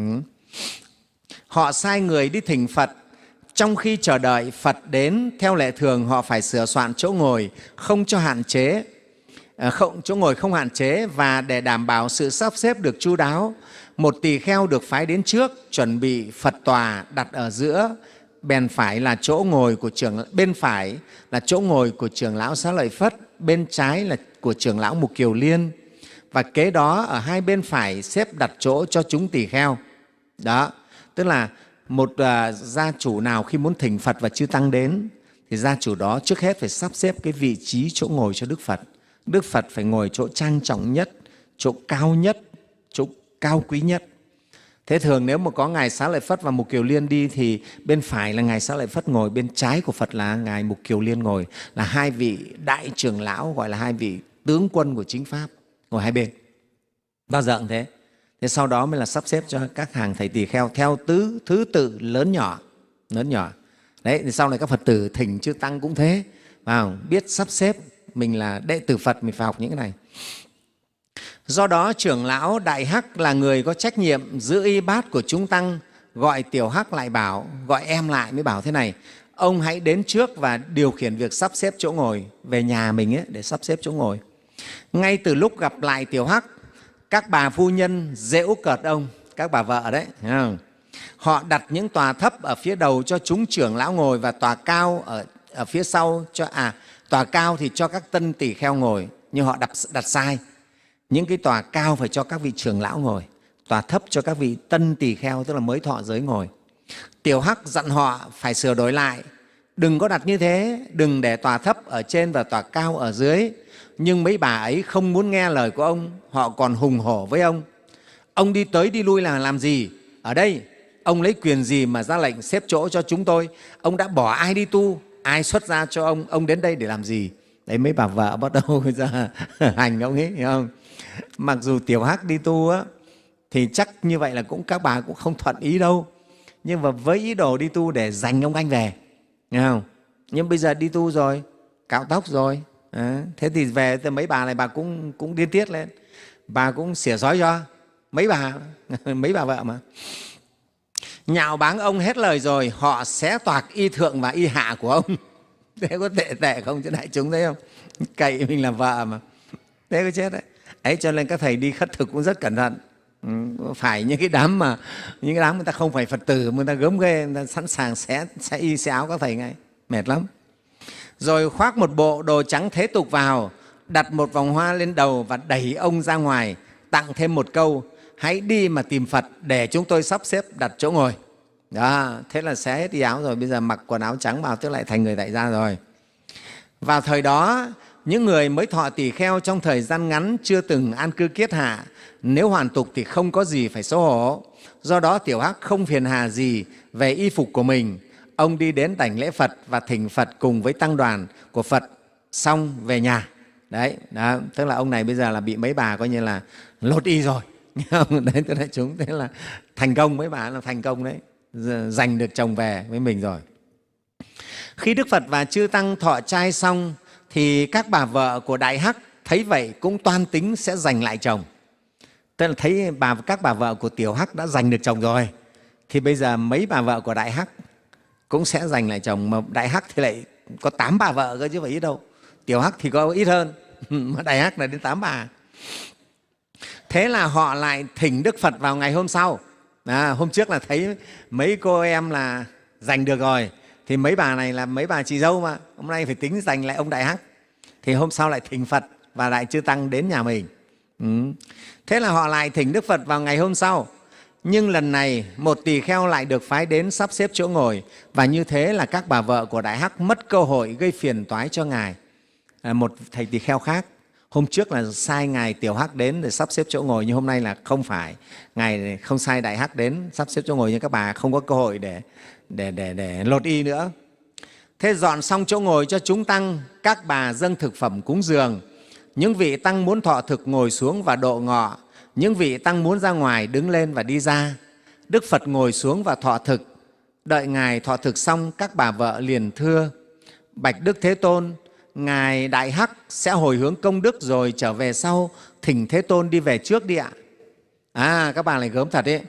Họ sai người đi thỉnh Phật. Trong khi chờ đợi Phật đến, theo lệ thường họ phải sửa soạn chỗ ngồi không cho hạn chế, không, chỗ ngồi không hạn chế, và để đảm bảo sự sắp xếp được chu đáo, một tỳ kheo được phái đến trước chuẩn bị Phật tòa đặt ở giữa. Bên phải là chỗ ngồi của trưởng bên phải là chỗ ngồi của trưởng lão Xá Lợi Phất, bên trái là của trưởng lão Mục Kiều Liên, và kế đó ở hai bên phải xếp đặt chỗ cho chúng tỳ kheo. Đó, tức là một uh, gia chủ nào khi muốn thỉnh Phật và chư tăng đến thì gia chủ đó trước hết phải sắp xếp cái vị trí chỗ ngồi cho Đức Phật. Đức Phật phải ngồi chỗ trang trọng nhất, chỗ cao nhất, chỗ cao quý nhất. Thế thường nếu mà có Ngài Xá Lợi Phất và Mục Kiều Liên đi thì bên phải là Ngài Xá Lợi Phất ngồi, bên trái của Phật là Ngài Mục Kiều Liên ngồi, là hai vị đại trưởng lão, gọi là hai vị tướng quân của chính Pháp, ngồi hai bên. Bao giờ cũng thế. Thế sau đó mới là sắp xếp cho các hàng thầy tỳ kheo theo tứ thứ tự lớn nhỏ, lớn nhỏ. Đấy, thì sau này các Phật tử thỉnh chư tăng cũng thế, vào biết sắp xếp, mình là đệ tử Phật mình phải học những cái này. Do đó trưởng lão Đại Hắc là người có trách nhiệm giữ y bát của chúng tăng, gọi Tiểu Hắc lại bảo, gọi em lại mới bảo thế này: ông hãy đến trước và điều khiển việc sắp xếp chỗ ngồi về nhà mình ấy, để sắp xếp chỗ ngồi. Ngay từ lúc gặp lại Tiểu Hắc, các bà phu nhân giễu cợt ông, các bà vợ đấy, thấy không? Họ đặt những tòa thấp ở phía đầu cho chúng trưởng lão ngồi, và tòa cao ở, ở phía sau cho à tòa cao thì cho các tân tỳ kheo ngồi, nhưng họ đặt đặt sai. Những cái tòa cao phải cho các vị trưởng lão ngồi, tòa thấp cho các vị tân tỳ kheo, tức là mới thọ giới ngồi. Tiểu Hắc dặn họ phải sửa đổi lại, đừng có đặt như thế, đừng để tòa thấp ở trên và tòa cao ở dưới. Nhưng mấy bà ấy không muốn nghe lời của ông, họ còn hùng hổ với ông. Ông đi tới đi lui là làm gì? Ở đây, ông lấy quyền gì mà ra lệnh xếp chỗ cho chúng tôi? Ông đã bỏ ai đi tu, ai xuất ra cho ông, ông đến đây để làm gì? Đấy, mấy bà vợ bắt đầu ra hành ông ấy, hiểu không? Mặc dù Tiểu Hắc đi tu á, thì chắc như vậy là cũng các bà cũng không thuận ý đâu. Nhưng mà với ý đồ đi tu để giành ông anh về, hiểu không? Nhưng bây giờ đi tu rồi, cạo tóc rồi, à, thế thì về thì mấy bà này bà cũng cũng điên tiết lên, bà cũng xỉa xói cho mấy bà mấy bà vợ mà nhạo báng ông hết lời rồi, họ xé toạc y thượng và y hạ của ông. Thế có tệ tệ không chứ đại chúng thấy không? Cậy mình là vợ mà, thế có chết đấy. ấy, cho nên các thầy đi khất thực cũng rất cẩn thận. Ừ, phải những cái đám mà những cái đám người ta không phải Phật tử, người ta gớm ghê, người ta sẵn sàng xé, xé y xé áo các thầy ngay, mệt lắm. Rồi khoác một bộ đồ trắng thế tục vào, đặt một vòng hoa lên đầu và đẩy ông ra ngoài, tặng thêm một câu: hãy đi mà tìm Phật để chúng tôi sắp xếp đặt chỗ ngồi. Đó, thế là xé hết y áo rồi, bây giờ mặc quần áo trắng vào tức lại thành người tại gia rồi. Vào thời đó, những người mới thọ tỳ kheo trong thời gian ngắn chưa từng an cư kiết hạ, nếu hoàn tục thì không có gì phải xấu hổ. Do đó Tiểu Hắc không phiền hà gì về y phục của mình. Ông đi đến đảnh lễ Phật và thỉnh Phật cùng với tăng đoàn của Phật xong về nhà. Đấy, đó, tức là ông này bây giờ là bị mấy bà coi như là lột y rồi. Đấy, tức là chúng thế là thành công, mấy bà là thành công đấy, giành được chồng về với mình rồi. Khi Đức Phật và chư tăng thọ trai xong thì các bà vợ của Đại Hắc thấy vậy cũng toan tính sẽ giành lại chồng. Tức là thấy bà, các bà vợ của Tiểu Hắc đã giành được chồng rồi, thì bây giờ mấy bà vợ của Đại Hắc cũng sẽ giành lại chồng. Mà Đại Hắc thì lại có tám bà vợ cơ chứ phải ít đâu. Tiểu Hắc thì có ít hơn, mà Đại Hắc là đến tám bà. Thế là họ lại thỉnh Đức Phật vào ngày hôm sau. À, hôm trước là thấy mấy cô em là giành được rồi, thì mấy bà này là mấy bà chị dâu mà, hôm nay phải tính giành lại ông Đại Hắc. Thì hôm sau lại thỉnh Phật và Đại Chư Tăng đến nhà mình. Ừ. Thế là họ lại thỉnh Đức Phật vào ngày hôm sau. Nhưng lần này một tỳ kheo lại được phái đến sắp xếp chỗ ngồi, và như thế là các bà vợ của Đại Hắc mất cơ hội gây phiền toái cho Ngài. À, một thầy tỳ kheo khác, hôm trước là sai Ngài Tiểu Hắc đến để sắp xếp chỗ ngồi, nhưng hôm nay là không phải. Ngài không sai Đại Hắc đến sắp xếp chỗ ngồi, nhưng các bà không có cơ hội để, để, để, để lột y nữa. Thế dọn xong chỗ ngồi cho chúng tăng, các bà dâng thực phẩm cúng dường. Những vị tăng muốn thọ thực ngồi xuống và độ ngọ, những vị tăng muốn ra ngoài đứng lên và đi ra. Đức Phật ngồi xuống và thọ thực. Đợi Ngài thọ thực xong, các bà vợ liền thưa: bạch Đức Thế Tôn, Ngài Đại Hắc sẽ hồi hướng công đức rồi trở về sau, thỉnh Thế Tôn đi về trước đi ạ. À, các bà lại gớm thật đấy.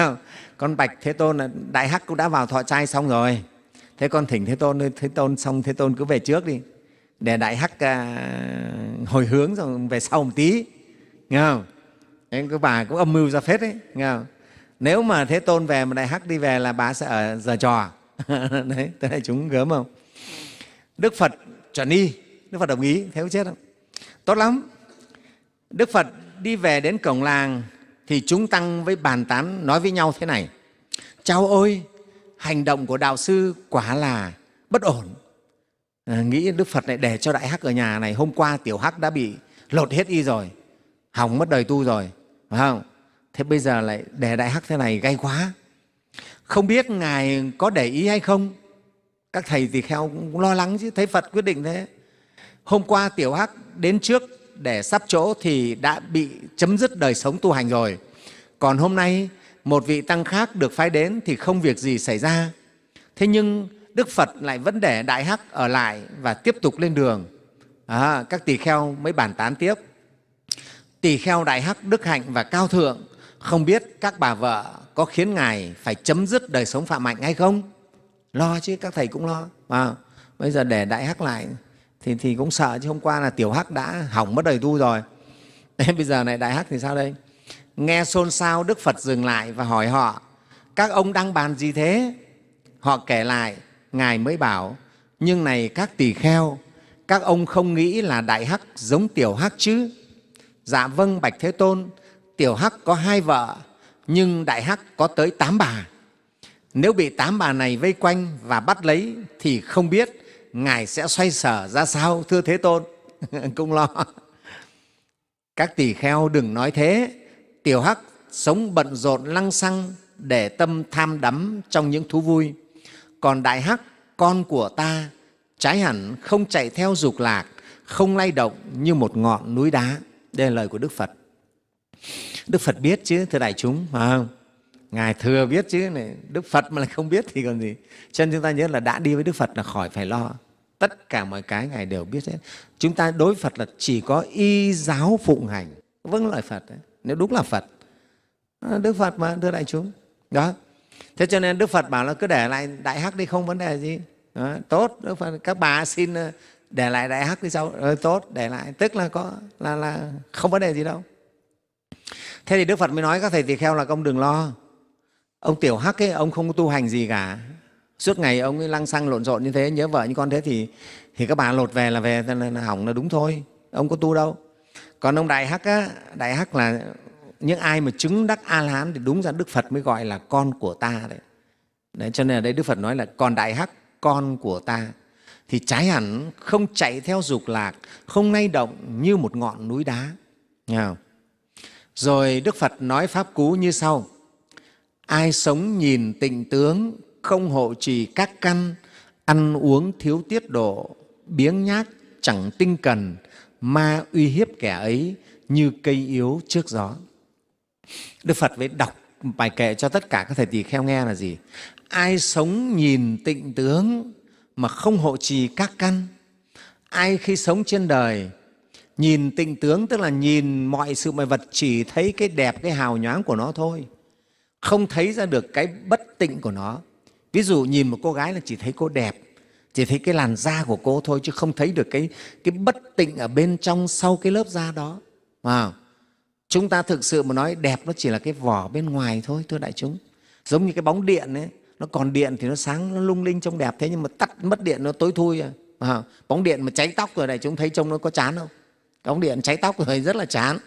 Con bạch Thế Tôn là Đại Hắc cũng đã vào thọ trai xong rồi, thế con thỉnh Thế Tôn, Thế Tôn xong Thế Tôn cứ về trước đi, để Đại Hắc à, hồi hướng rồi về sau một tí, nghe không? Đấy, các bà cũng âm mưu ra phết đấy, nghe không? Nếu mà Thế Tôn về mà Đại Hắc đi về là bà sẽ ở giờ trò. Đấy, thế này chúng gớm không? Đức Phật chuẩn y, Đức Phật đồng ý, thế có chết không? Tốt lắm. Đức Phật đi về đến cổng làng thì chúng tăng với bàn tán nói với nhau thế này: cháu ơi, hành động của đạo sư quả là bất ổn. À, nghĩ Đức Phật lại để cho Đại Hắc ở nhà này. Hôm qua Tiểu Hắc đã bị lột hết y rồi, hỏng mất đời tu rồi, phải không? Thế bây giờ lại để Đại Hắc thế này gay quá. Không biết Ngài có để ý hay không? Các thầy tỳ kheo cũng lo lắng chứ, thấy Phật quyết định thế. Hôm qua Tiểu Hắc đến trước để sắp chỗ thì đã bị chấm dứt đời sống tu hành rồi. Còn hôm nay một vị tăng khác được phái đến thì không việc gì xảy ra. Thế nhưng Đức Phật lại vẫn để Đại Hắc ở lại và tiếp tục lên đường. À, các tỳ kheo mới bàn tán tiếp. Tỳ kheo Đại Hắc đức hạnh và cao thượng, không biết các bà vợ có khiến Ngài phải chấm dứt đời sống phạm hạnh hay không? Lo chứ, các thầy cũng lo. À, bây giờ để Đại Hắc lại thì, thì cũng sợ chứ. Hôm qua là Tiểu Hắc đã hỏng mất đời tu rồi. Đấy, bây giờ này Đại Hắc thì sao đây? Nghe xôn xao, Đức Phật dừng lại và hỏi họ: các ông đang bàn gì thế? Họ kể lại. Ngài mới bảo: nhưng này các tỳ kheo, các ông không nghĩ là Đại Hắc giống Tiểu Hắc chứ? Dạ vâng bạch Thế Tôn, Tiểu Hắc có hai vợ, nhưng Đại Hắc có tới tám bà. Nếu bị tám bà này vây quanh và bắt lấy thì không biết Ngài sẽ xoay sở ra sao, thưa Thế Tôn. Cũng lo. Các tỳ kheo đừng nói thế. Tiểu Hắc sống bận rộn lăng xăng để tâm tham đắm trong những thú vui. Còn Đại Hắc, con của ta, trái hẳn không chạy theo dục lạc, không lay động như một ngọn núi đá. Đây là lời của Đức Phật. Đức Phật biết chứ, thưa đại chúng, phải không? Ngài thừa biết chứ, này, Đức Phật mà lại không biết thì còn gì. Cho nên chúng ta nhớ là đã đi với Đức Phật là khỏi phải lo. Tất cả mọi cái Ngài đều biết hết. Chúng ta đối với Phật là chỉ có y giáo phụng hành, vâng lời Phật đấy, nếu đúng là Phật. Đức Phật mà, thưa đại chúng. Đó. Thế cho nên Đức Phật bảo là cứ để lại Đại Hắc đi, không vấn đề gì. Đó, tốt, Đức Phật, các bà xin để lại đại hắc đi sau. Ờ, tốt, để lại, tức là có là là không vấn đề gì đâu. Thế thì Đức Phật mới nói các thầy tỳ kheo là ông đừng lo. Ông tiểu hắc ấy, ông không có tu hành gì cả. Suốt ngày ông ấy lăng xăng lộn xộn như thế, nhớ vợ như con thế thì thì các bà lột về là về là hỏng là đúng thôi. Ông có tu đâu. Còn ông đại hắc á, đại hắc là những ai mà chứng đắc A-la-hán thì đúng ra Đức Phật mới gọi là con của ta đấy. Đấy, cho nên ở đây Đức Phật nói là còn đại hắc, con của ta, thì trái hẳn không chạy theo dục lạc, không lay động như một ngọn núi đá. Nghe không? Rồi Đức Phật nói pháp cú như sau: ai sống nhìn tịnh tướng, không hộ trì các căn, ăn uống thiếu tiết độ, biếng nhác chẳng tinh cần, ma uy hiếp kẻ ấy như cây yếu trước gió. Đức Phật mới đọc bài kệ cho tất cả các thầy tỳ kheo nghe là gì? Ai sống nhìn tịnh tướng mà không hộ trì các căn, ai khi sống trên đời nhìn tịnh tướng, tức là nhìn mọi sự mọi vật chỉ thấy cái đẹp, cái hào nhoáng của nó thôi, không thấy ra được cái bất tịnh của nó. Ví dụ nhìn một cô gái là chỉ thấy cô đẹp, chỉ thấy cái làn da của cô thôi, chứ không thấy được cái, cái bất tịnh ở bên trong sau cái lớp da đó. Wow. Chúng ta thực sự mà nói đẹp nó chỉ là cái vỏ bên ngoài thôi, thưa đại chúng. Giống như cái bóng điện ấy, nó còn điện thì nó sáng, nó lung linh trông đẹp, thế nhưng mà tắt mất điện nó tối thui. À. À, bóng điện mà cháy tóc rồi đại chúng thấy trông nó có chán không? Bóng điện cháy tóc rồi rất là chán.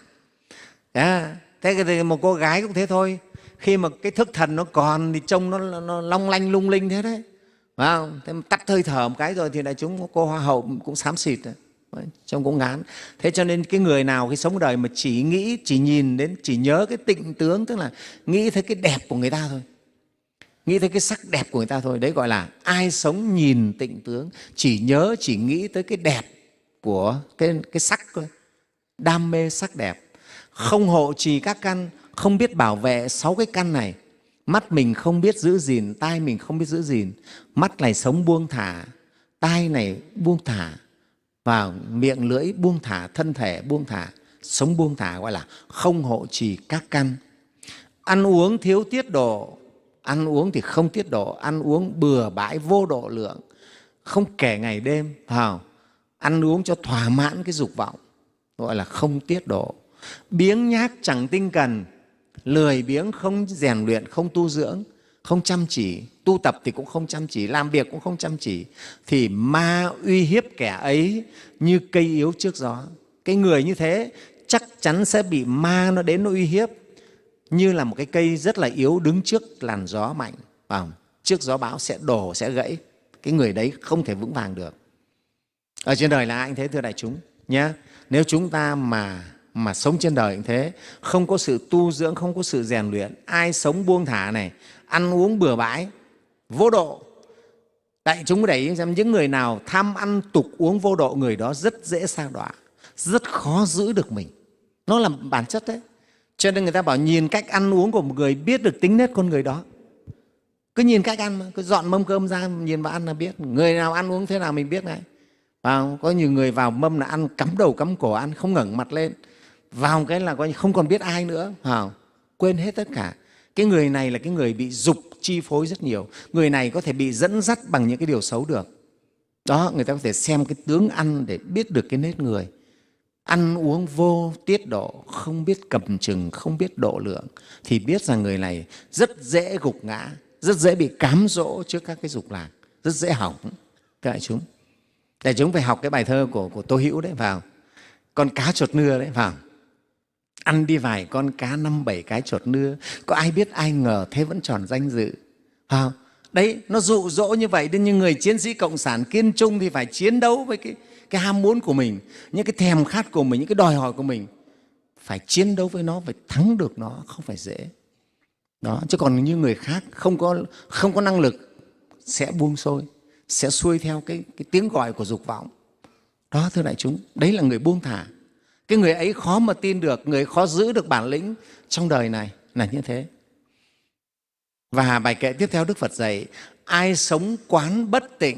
À, thế thì một cô gái cũng thế thôi. Khi mà cái thức thần nó còn thì trông nó, nó long lanh lung linh thế đấy. Phải không? Thế mà tắt hơi thở một cái rồi thì đại chúng cô hoa hậu cũng xám xịt rồi. Trông cũng ngán. Thế cho nên cái người nào khi sống đời mà chỉ nghĩ, chỉ nhìn đến, chỉ nhớ cái tịnh tướng, tức là nghĩ thấy cái đẹp của người ta thôi, nghĩ thấy cái sắc đẹp của người ta thôi, đấy gọi là ai sống nhìn tịnh tướng, chỉ nhớ, chỉ nghĩ tới cái đẹp của cái, cái sắc thôi, đam mê sắc đẹp, không hộ trì các căn, không biết bảo vệ sáu cái căn này. Mắt mình không biết giữ gìn, tai mình không biết giữ gìn. Mắt này sống buông thả, tai này buông thả, và miệng lưỡi buông thả, thân thể buông thả, sống buông thả, gọi là không hộ trì các căn. Ăn uống thiếu tiết độ, ăn uống thì không tiết độ, ăn uống bừa bãi vô độ lượng, không kể ngày đêm, vào ăn uống cho thỏa mãn cái dục vọng, gọi là không tiết độ. Biếng nhác chẳng tinh cần, lười biếng không rèn luyện, không tu dưỡng, không chăm chỉ, tu tập thì cũng không chăm chỉ, làm việc cũng không chăm chỉ, thì ma uy hiếp kẻ ấy như cây yếu trước gió. Cái người như thế chắc chắn sẽ bị ma nó đến nó uy hiếp, như là một cái cây rất là yếu đứng trước làn gió mạnh, vào trước gió bão sẽ đổ, sẽ gãy. Cái người đấy không thể vững vàng được. Ở trên đời là ai cũng thế, thưa đại chúng nhé. Nếu chúng ta mà mà sống trên đời như thế, không có sự tu dưỡng, không có sự rèn luyện, ai sống buông thả này, ăn uống bừa bãi, vô độ. Đại chúng để ý xem, những người nào tham ăn tục uống vô độ, người đó rất dễ sa đọa, rất khó giữ được mình. Nó là bản chất đấy. Cho nên người ta bảo nhìn cách ăn uống của một người biết được tính nết con người đó. Cứ nhìn cách ăn, mà cứ dọn mâm cơm ra nhìn vào ăn là biết. Người nào ăn uống thế nào mình biết ngay. Và có nhiều người vào mâm là ăn cắm đầu cắm cổ, ăn không ngẩng mặt lên, vào cái là không còn biết ai nữa, quên hết tất cả. Cái người này là cái người bị dục chi phối rất nhiều. Người này có thể bị dẫn dắt bằng những cái điều xấu được. Đó, người ta có thể xem cái tướng ăn để biết được cái nết người. Ăn uống vô tiết độ, không biết cầm chừng, không biết độ lượng, thì biết rằng người này rất dễ gục ngã, rất dễ bị cám dỗ trước các cái dục lạc, rất dễ hỏng. Các đại chúng, đại chúng phải học cái bài thơ của, của Tô Hữu đấy, vào con cá chột nưa đấy, vào ăn đi vài con cá năm bảy cái chột nưa, có ai biết ai ngờ thế vẫn tròn danh dự. Vào đấy, nó dụ dỗ như vậy. Đến như người chiến sĩ cộng sản kiên trung thì phải chiến đấu với cái cái ham muốn của mình, những cái thèm khát của mình, những cái đòi hỏi của mình, phải chiến đấu với nó, phải thắng được nó, không phải dễ. Đó, chứ còn như người khác không có, không có năng lực sẽ buông xuôi, sẽ xuôi theo cái, cái tiếng gọi của dục vọng. Đó, thưa đại chúng, đấy là người buông thả. Cái người ấy khó mà tin được, người ấy khó giữ được bản lĩnh trong đời này là như thế. Và bài kệ tiếp theo Đức Phật dạy, ai sống quán bất tịnh.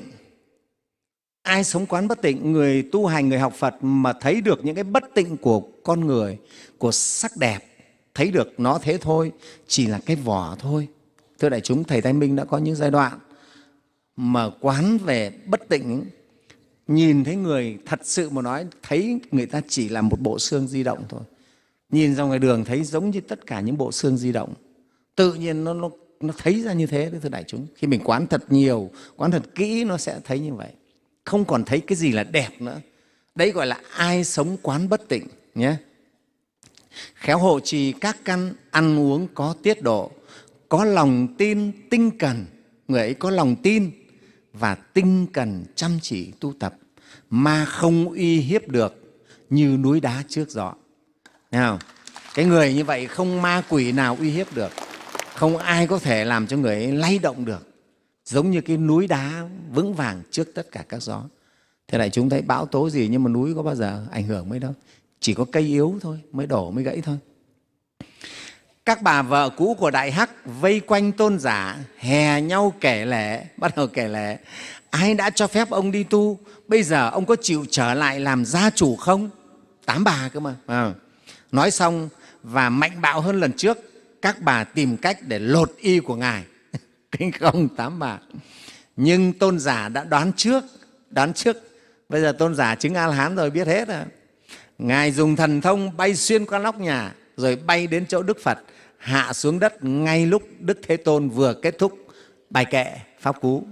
Ai sống quán bất tịnh, người tu hành, người học Phật mà thấy được những cái bất tịnh của con người, của sắc đẹp, thấy được nó thế thôi, chỉ là cái vỏ thôi. Thưa đại chúng, Thầy Thái Minh đã có những giai đoạn mà quán về bất tịnh, Nhìn thấy người thật sự mà nói, thấy người ta chỉ là một bộ xương di động thôi. Nhìn ra ngoài đường thấy giống như tất cả những bộ xương di động. Tự nhiên nó, nó, nó thấy ra như thế đấy thưa đại chúng. Khi mình quán thật nhiều, quán thật kỹ nó sẽ thấy như vậy. Không còn thấy cái gì là đẹp nữa. Đấy gọi là ai sống quán bất tịnh nhé. Khéo hộ trì các căn, ăn uống có tiết độ, có lòng tin tinh cần. Người ấy có lòng tin và tinh cần chăm chỉ tu tập mà không uy hiếp được như núi đá trước gió. Thấy không? Cái người như vậy không ma quỷ nào uy hiếp được, không ai có thể làm cho người ấy lay động được, giống như cái núi đá vững vàng trước tất cả các gió. Thế này chúng thấy bão tố gì nhưng mà núi có bao giờ ảnh hưởng mấy đâu, chỉ có cây yếu thôi mới đổ mới gãy thôi. Các bà vợ cũ của Đại Hắc vây quanh tôn giả, hè nhau kể lể, bắt đầu kể lể. Ai đã cho phép ông đi tu, bây giờ ông có chịu trở lại làm gia chủ không? Tám bà cơ mà. À. Nói xong và mạnh bạo hơn lần trước, các bà tìm cách để lột y của Ngài. Kinh không tám bà. Nhưng tôn giả đã đoán trước, đoán trước. Bây giờ tôn giả chứng A-la-hán rồi, biết hết rồi. Ngài dùng thần thông bay xuyên qua nóc nhà, rồi bay đến chỗ Đức Phật, hạ xuống đất ngay lúc Đức Thế Tôn vừa kết thúc bài kệ Pháp Cú.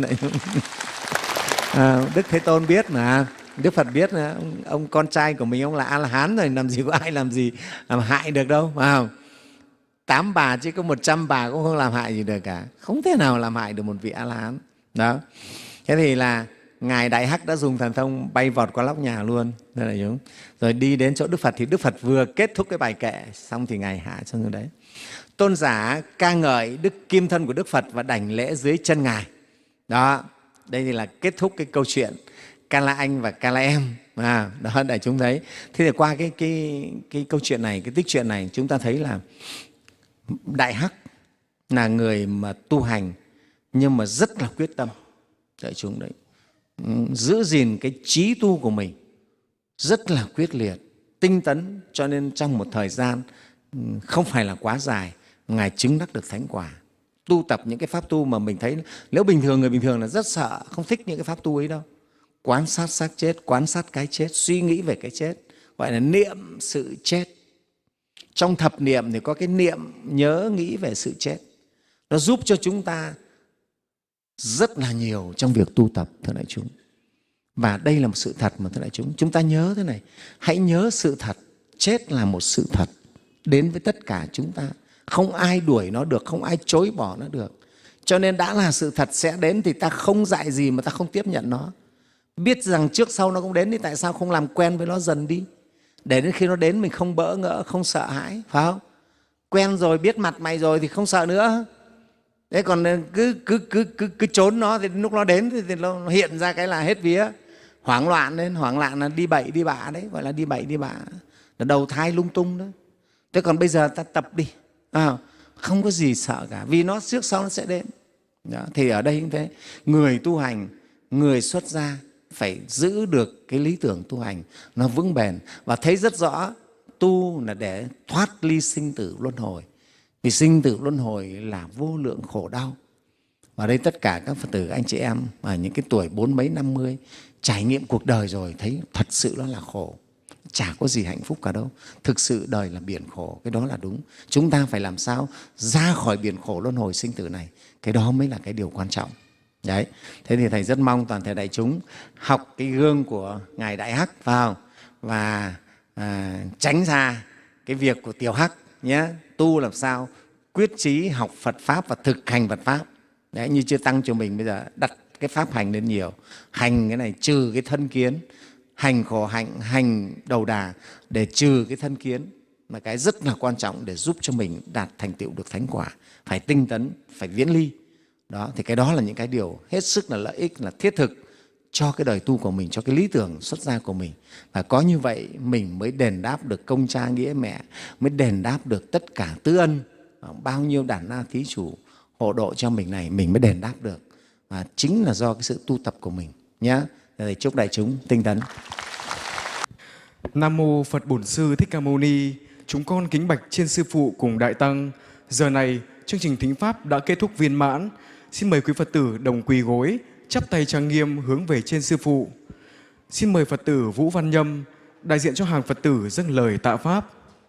À, Đức Thế Tôn biết mà, Đức Phật biết mà, ông, ông con trai của mình ông là A-la-hán rồi, làm gì có ai làm gì làm hại được đâu, phải không? Tám bà chứ có một trăm bà cũng không làm hại gì được cả, không thể nào làm hại được một vị A-la-hán. Đó. Thế thì là Ngài Đại Hắc đã dùng thần thông bay vọt qua nóc nhà luôn. Rồi đi đến chỗ Đức Phật thì Đức Phật vừa kết thúc cái bài kệ xong thì Ngài hạ cho người đấy. Tôn giả ca ngợi đức kim thân của Đức Phật và đảnh lễ dưới chân Ngài. Đó, đây thì là kết thúc cái câu chuyện Ca La Anh và Ca La Em. À, đó đại chúng thấy. Thế thì qua cái, cái, cái câu chuyện này, cái tích chuyện này, chúng ta thấy là Đại Hắc là người mà tu hành nhưng mà rất là quyết tâm. Đại chúng đấy, giữ gìn cái trí tu của mình rất là quyết liệt, tinh tấn, cho nên trong một thời gian không phải là quá dài, Ngài chứng đắc được thánh quả. Tu tập những cái pháp tu mà mình thấy nếu bình thường, người bình thường là rất sợ, không thích những cái pháp tu ấy đâu. Quan sát xác chết, quan sát cái chết, suy nghĩ về cái chết, gọi là niệm sự chết. Trong thập niệm thì có cái niệm nhớ nghĩ về sự chết. Nó giúp cho chúng ta rất là nhiều trong việc tu tập, thưa đại chúng. Và đây là một sự thật mà thưa đại chúng. Chúng ta nhớ thế này, hãy nhớ sự thật, chết là một sự thật đến với tất cả chúng ta. Không ai đuổi nó được, không ai chối bỏ nó được. Cho nên đã là sự thật sẽ đến thì ta không dại gì mà ta không tiếp nhận nó. Biết rằng trước sau nó cũng đến thì tại sao không làm quen với nó dần đi, để đến khi nó đến mình không bỡ ngỡ, không sợ hãi, phải không? Quen rồi, biết mặt mày rồi thì không sợ nữa. Thế còn cứ cứ cứ cứ, cứ trốn nó thì lúc nó đến thì, thì nó hiện ra cái là hết vía, hoảng loạn lên, hoảng loạn là đi bậy đi bạ đấy, gọi là đi bậy đi bạ, là đầu thai lung tung đó. Thế còn bây giờ ta tập đi, à, không có gì sợ cả, vì nó trước sau nó sẽ đến. Đó. Thì ở đây cũng thế, người tu hành, người xuất gia phải giữ được cái lý tưởng tu hành nó vững bền và thấy rất rõ tu là để thoát ly sinh tử luân hồi. Vì sinh tử luân hồi là vô lượng khổ đau. Và đây tất cả các Phật tử, anh chị em ở những cái tuổi bốn mấy năm mươi trải nghiệm cuộc đời rồi thấy thật sự nó là khổ, chả có gì hạnh phúc cả đâu. Thực sự đời là biển khổ, cái đó là đúng. Chúng ta phải làm sao ra khỏi biển khổ luân hồi sinh tử này, cái đó mới là cái điều quan trọng. Đấy. Thế thì Thầy rất mong toàn thể đại chúng học cái gương của Ngài Đại Hắc vào và à, tránh ra cái việc của Tiểu Hắc nhé. Tu làm sao quyết chí học Phật Pháp và thực hành Phật Pháp. Đấy, như Chư Tăng cho mình bây giờ đặt cái pháp hành lên nhiều. Hành cái này trừ cái thân kiến, hành khổ hạnh, hành đầu đà để trừ cái thân kiến, là cái rất là quan trọng để giúp cho mình đạt thành tựu được thánh quả. Phải tinh tấn, phải viễn ly. Đó, thì cái đó là những cái điều hết sức là lợi ích, là thiết thực cho cái đời tu của mình, cho cái lý tưởng xuất gia của mình. Và có như vậy mình mới đền đáp được công cha nghĩa mẹ, mới đền đáp được tất cả tứ ân, bao nhiêu đàn na thí chủ hộ độ cho mình này, mình mới đền đáp được. Và chính là do cái sự tu tập của mình nhé. Để chúc đại chúng tinh tấn. Nam mô Phật Bổn Sư Thích Ca Mâu Ni. Chúng con kính bạch trên sư phụ cùng đại tăng. Giờ này chương trình thính pháp đã kết thúc viên mãn. Xin mời quý Phật tử đồng quỳ gối, chắp tay trang nghiêm hướng về trên sư phụ. Xin mời Phật tử Vũ Văn Nhâm đại diện cho hàng Phật tử dâng lời tạ pháp.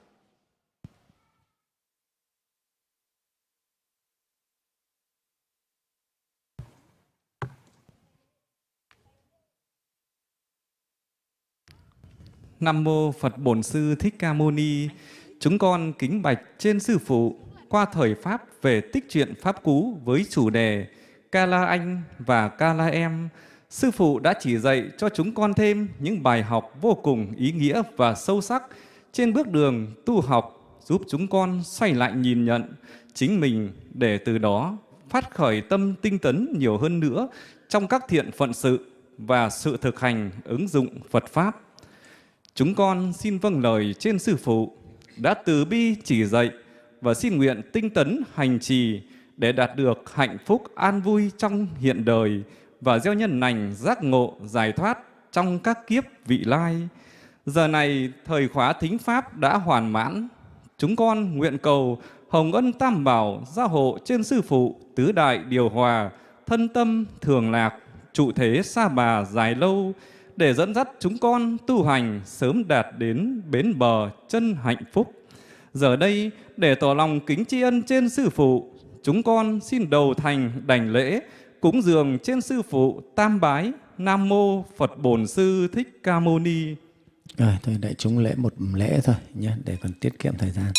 Nam mô Phật Bổn Sư Thích Ca Mâu Ni. Chúng con kính bạch trên sư phụ qua thời pháp về tích truyện pháp cú với chủ đề Ca La Anh và Ca La Em. Sư phụ đã chỉ dạy cho chúng con thêm những bài học vô cùng ý nghĩa và sâu sắc trên bước đường tu học, giúp chúng con xoay lại nhìn nhận chính mình để từ đó phát khởi tâm tinh tấn nhiều hơn nữa trong các thiện phận sự và sự thực hành ứng dụng Phật Pháp. Chúng con xin vâng lời trên sư phụ đã từ bi chỉ dạy và xin nguyện tinh tấn hành trì để đạt được hạnh phúc an vui trong hiện đời và gieo nhân lành giác ngộ giải thoát trong các kiếp vị lai. Giờ này thời khóa thính pháp đã hoàn mãn. Chúng con nguyện cầu hồng ân tam bảo gia hộ trên sư phụ tứ đại điều hòa, thân tâm thường lạc, trụ thế sa bà dài lâu, để dẫn dắt chúng con tu hành sớm đạt đến bến bờ chân hạnh phúc. Giờ đây, để tỏ lòng kính tri ân trên sư phụ, chúng con xin đầu thành đảnh lễ, cúng dường trên sư phụ tam bái. Nam mô Phật Bổn Sư Thích Ca Mâu Ni. Rồi, thôi đại chúng lễ một lễ thôi nhé, để còn tiết kiệm thời gian.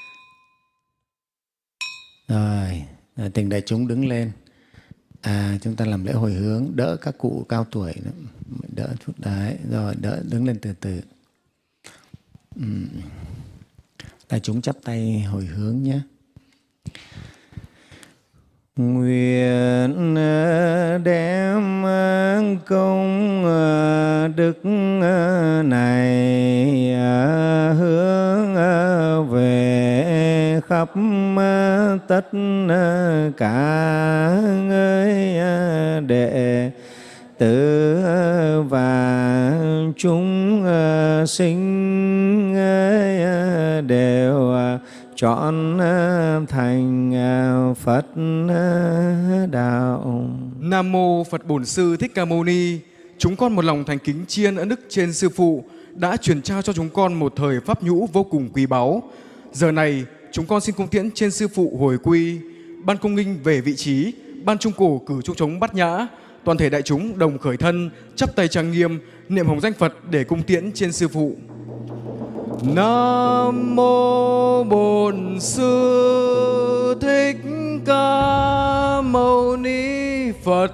Rồi, tình đại chúng đứng lên. À, chúng ta làm lễ hồi hướng, đỡ các cụ cao tuổi nữa. Đỡ chút đấy, rồi đỡ đứng lên từ từ. Uhm. Đại chúng chắp tay hồi hướng nhé. Nguyện đem công đức này hướng về khắp tất cả người đệ tử và chúng sinh đều chọn thành Phật đạo. Nam mô Phật Bổn Sư Thích Ca Mâu Ni. Chúng con một lòng thành kính tri ân ân đức trên sư phụ đã truyền trao cho chúng con một thời pháp nhũ vô cùng quý báu. Giờ này chúng con xin cung tiễn trên sư phụ hồi quy, ban cung nghinh về vị trí, ban trung cổ cử trụ trống bát nhã, toàn thể đại chúng đồng khởi thân chắp tay trang nghiêm niệm hồng danh Phật để cung tiễn trên sư phụ. Nam mô Bổn Sư Thích Ca Mâu Ni Phật.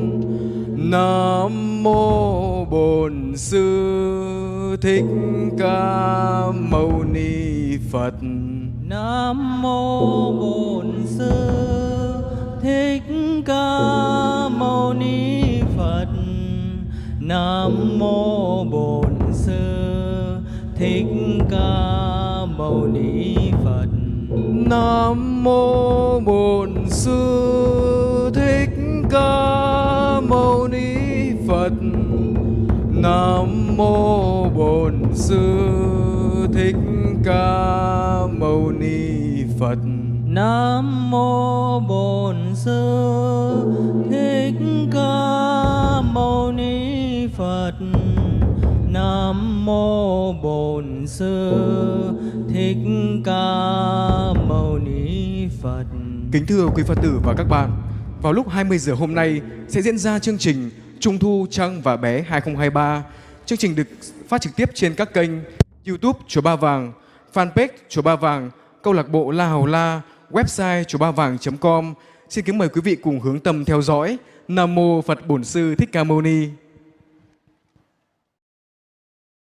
Nam mô Bổn Sư Thích Ca Mâu Ni Phật. Nam mô Bổn Sư Thích Ca Mâu Ni Phật. Nam mô Bổn Sư Thích Ca Mâu Ni Phật. Nam mô Bổn Sư Thích Ca Mâu Ni Phật. Nam mô Bổn Sư Thích Ca Mâu Ni Phật. Nam mô Bổn Sư Thích Ca Mâu Ni Phật. Nam mô Bổn Sư Thích Ca Mâu Ni Phật. Kính thưa quý Phật tử và các bạn, vào lúc hai mươi giờ hôm nay sẽ diễn ra chương trình Trung thu Trăng và Bé hai không hai ba. Chương trình được phát trực tiếp trên các kênh YouTube Chùa Ba Vàng, fanpage Chùa Ba Vàng, câu lạc bộ La Hầu La, website chùa ba vàng chấm com. Xin kính mời quý vị cùng hướng tâm theo dõi. Nam mô Phật Bổn Sư Thích Ca Mâu Ni.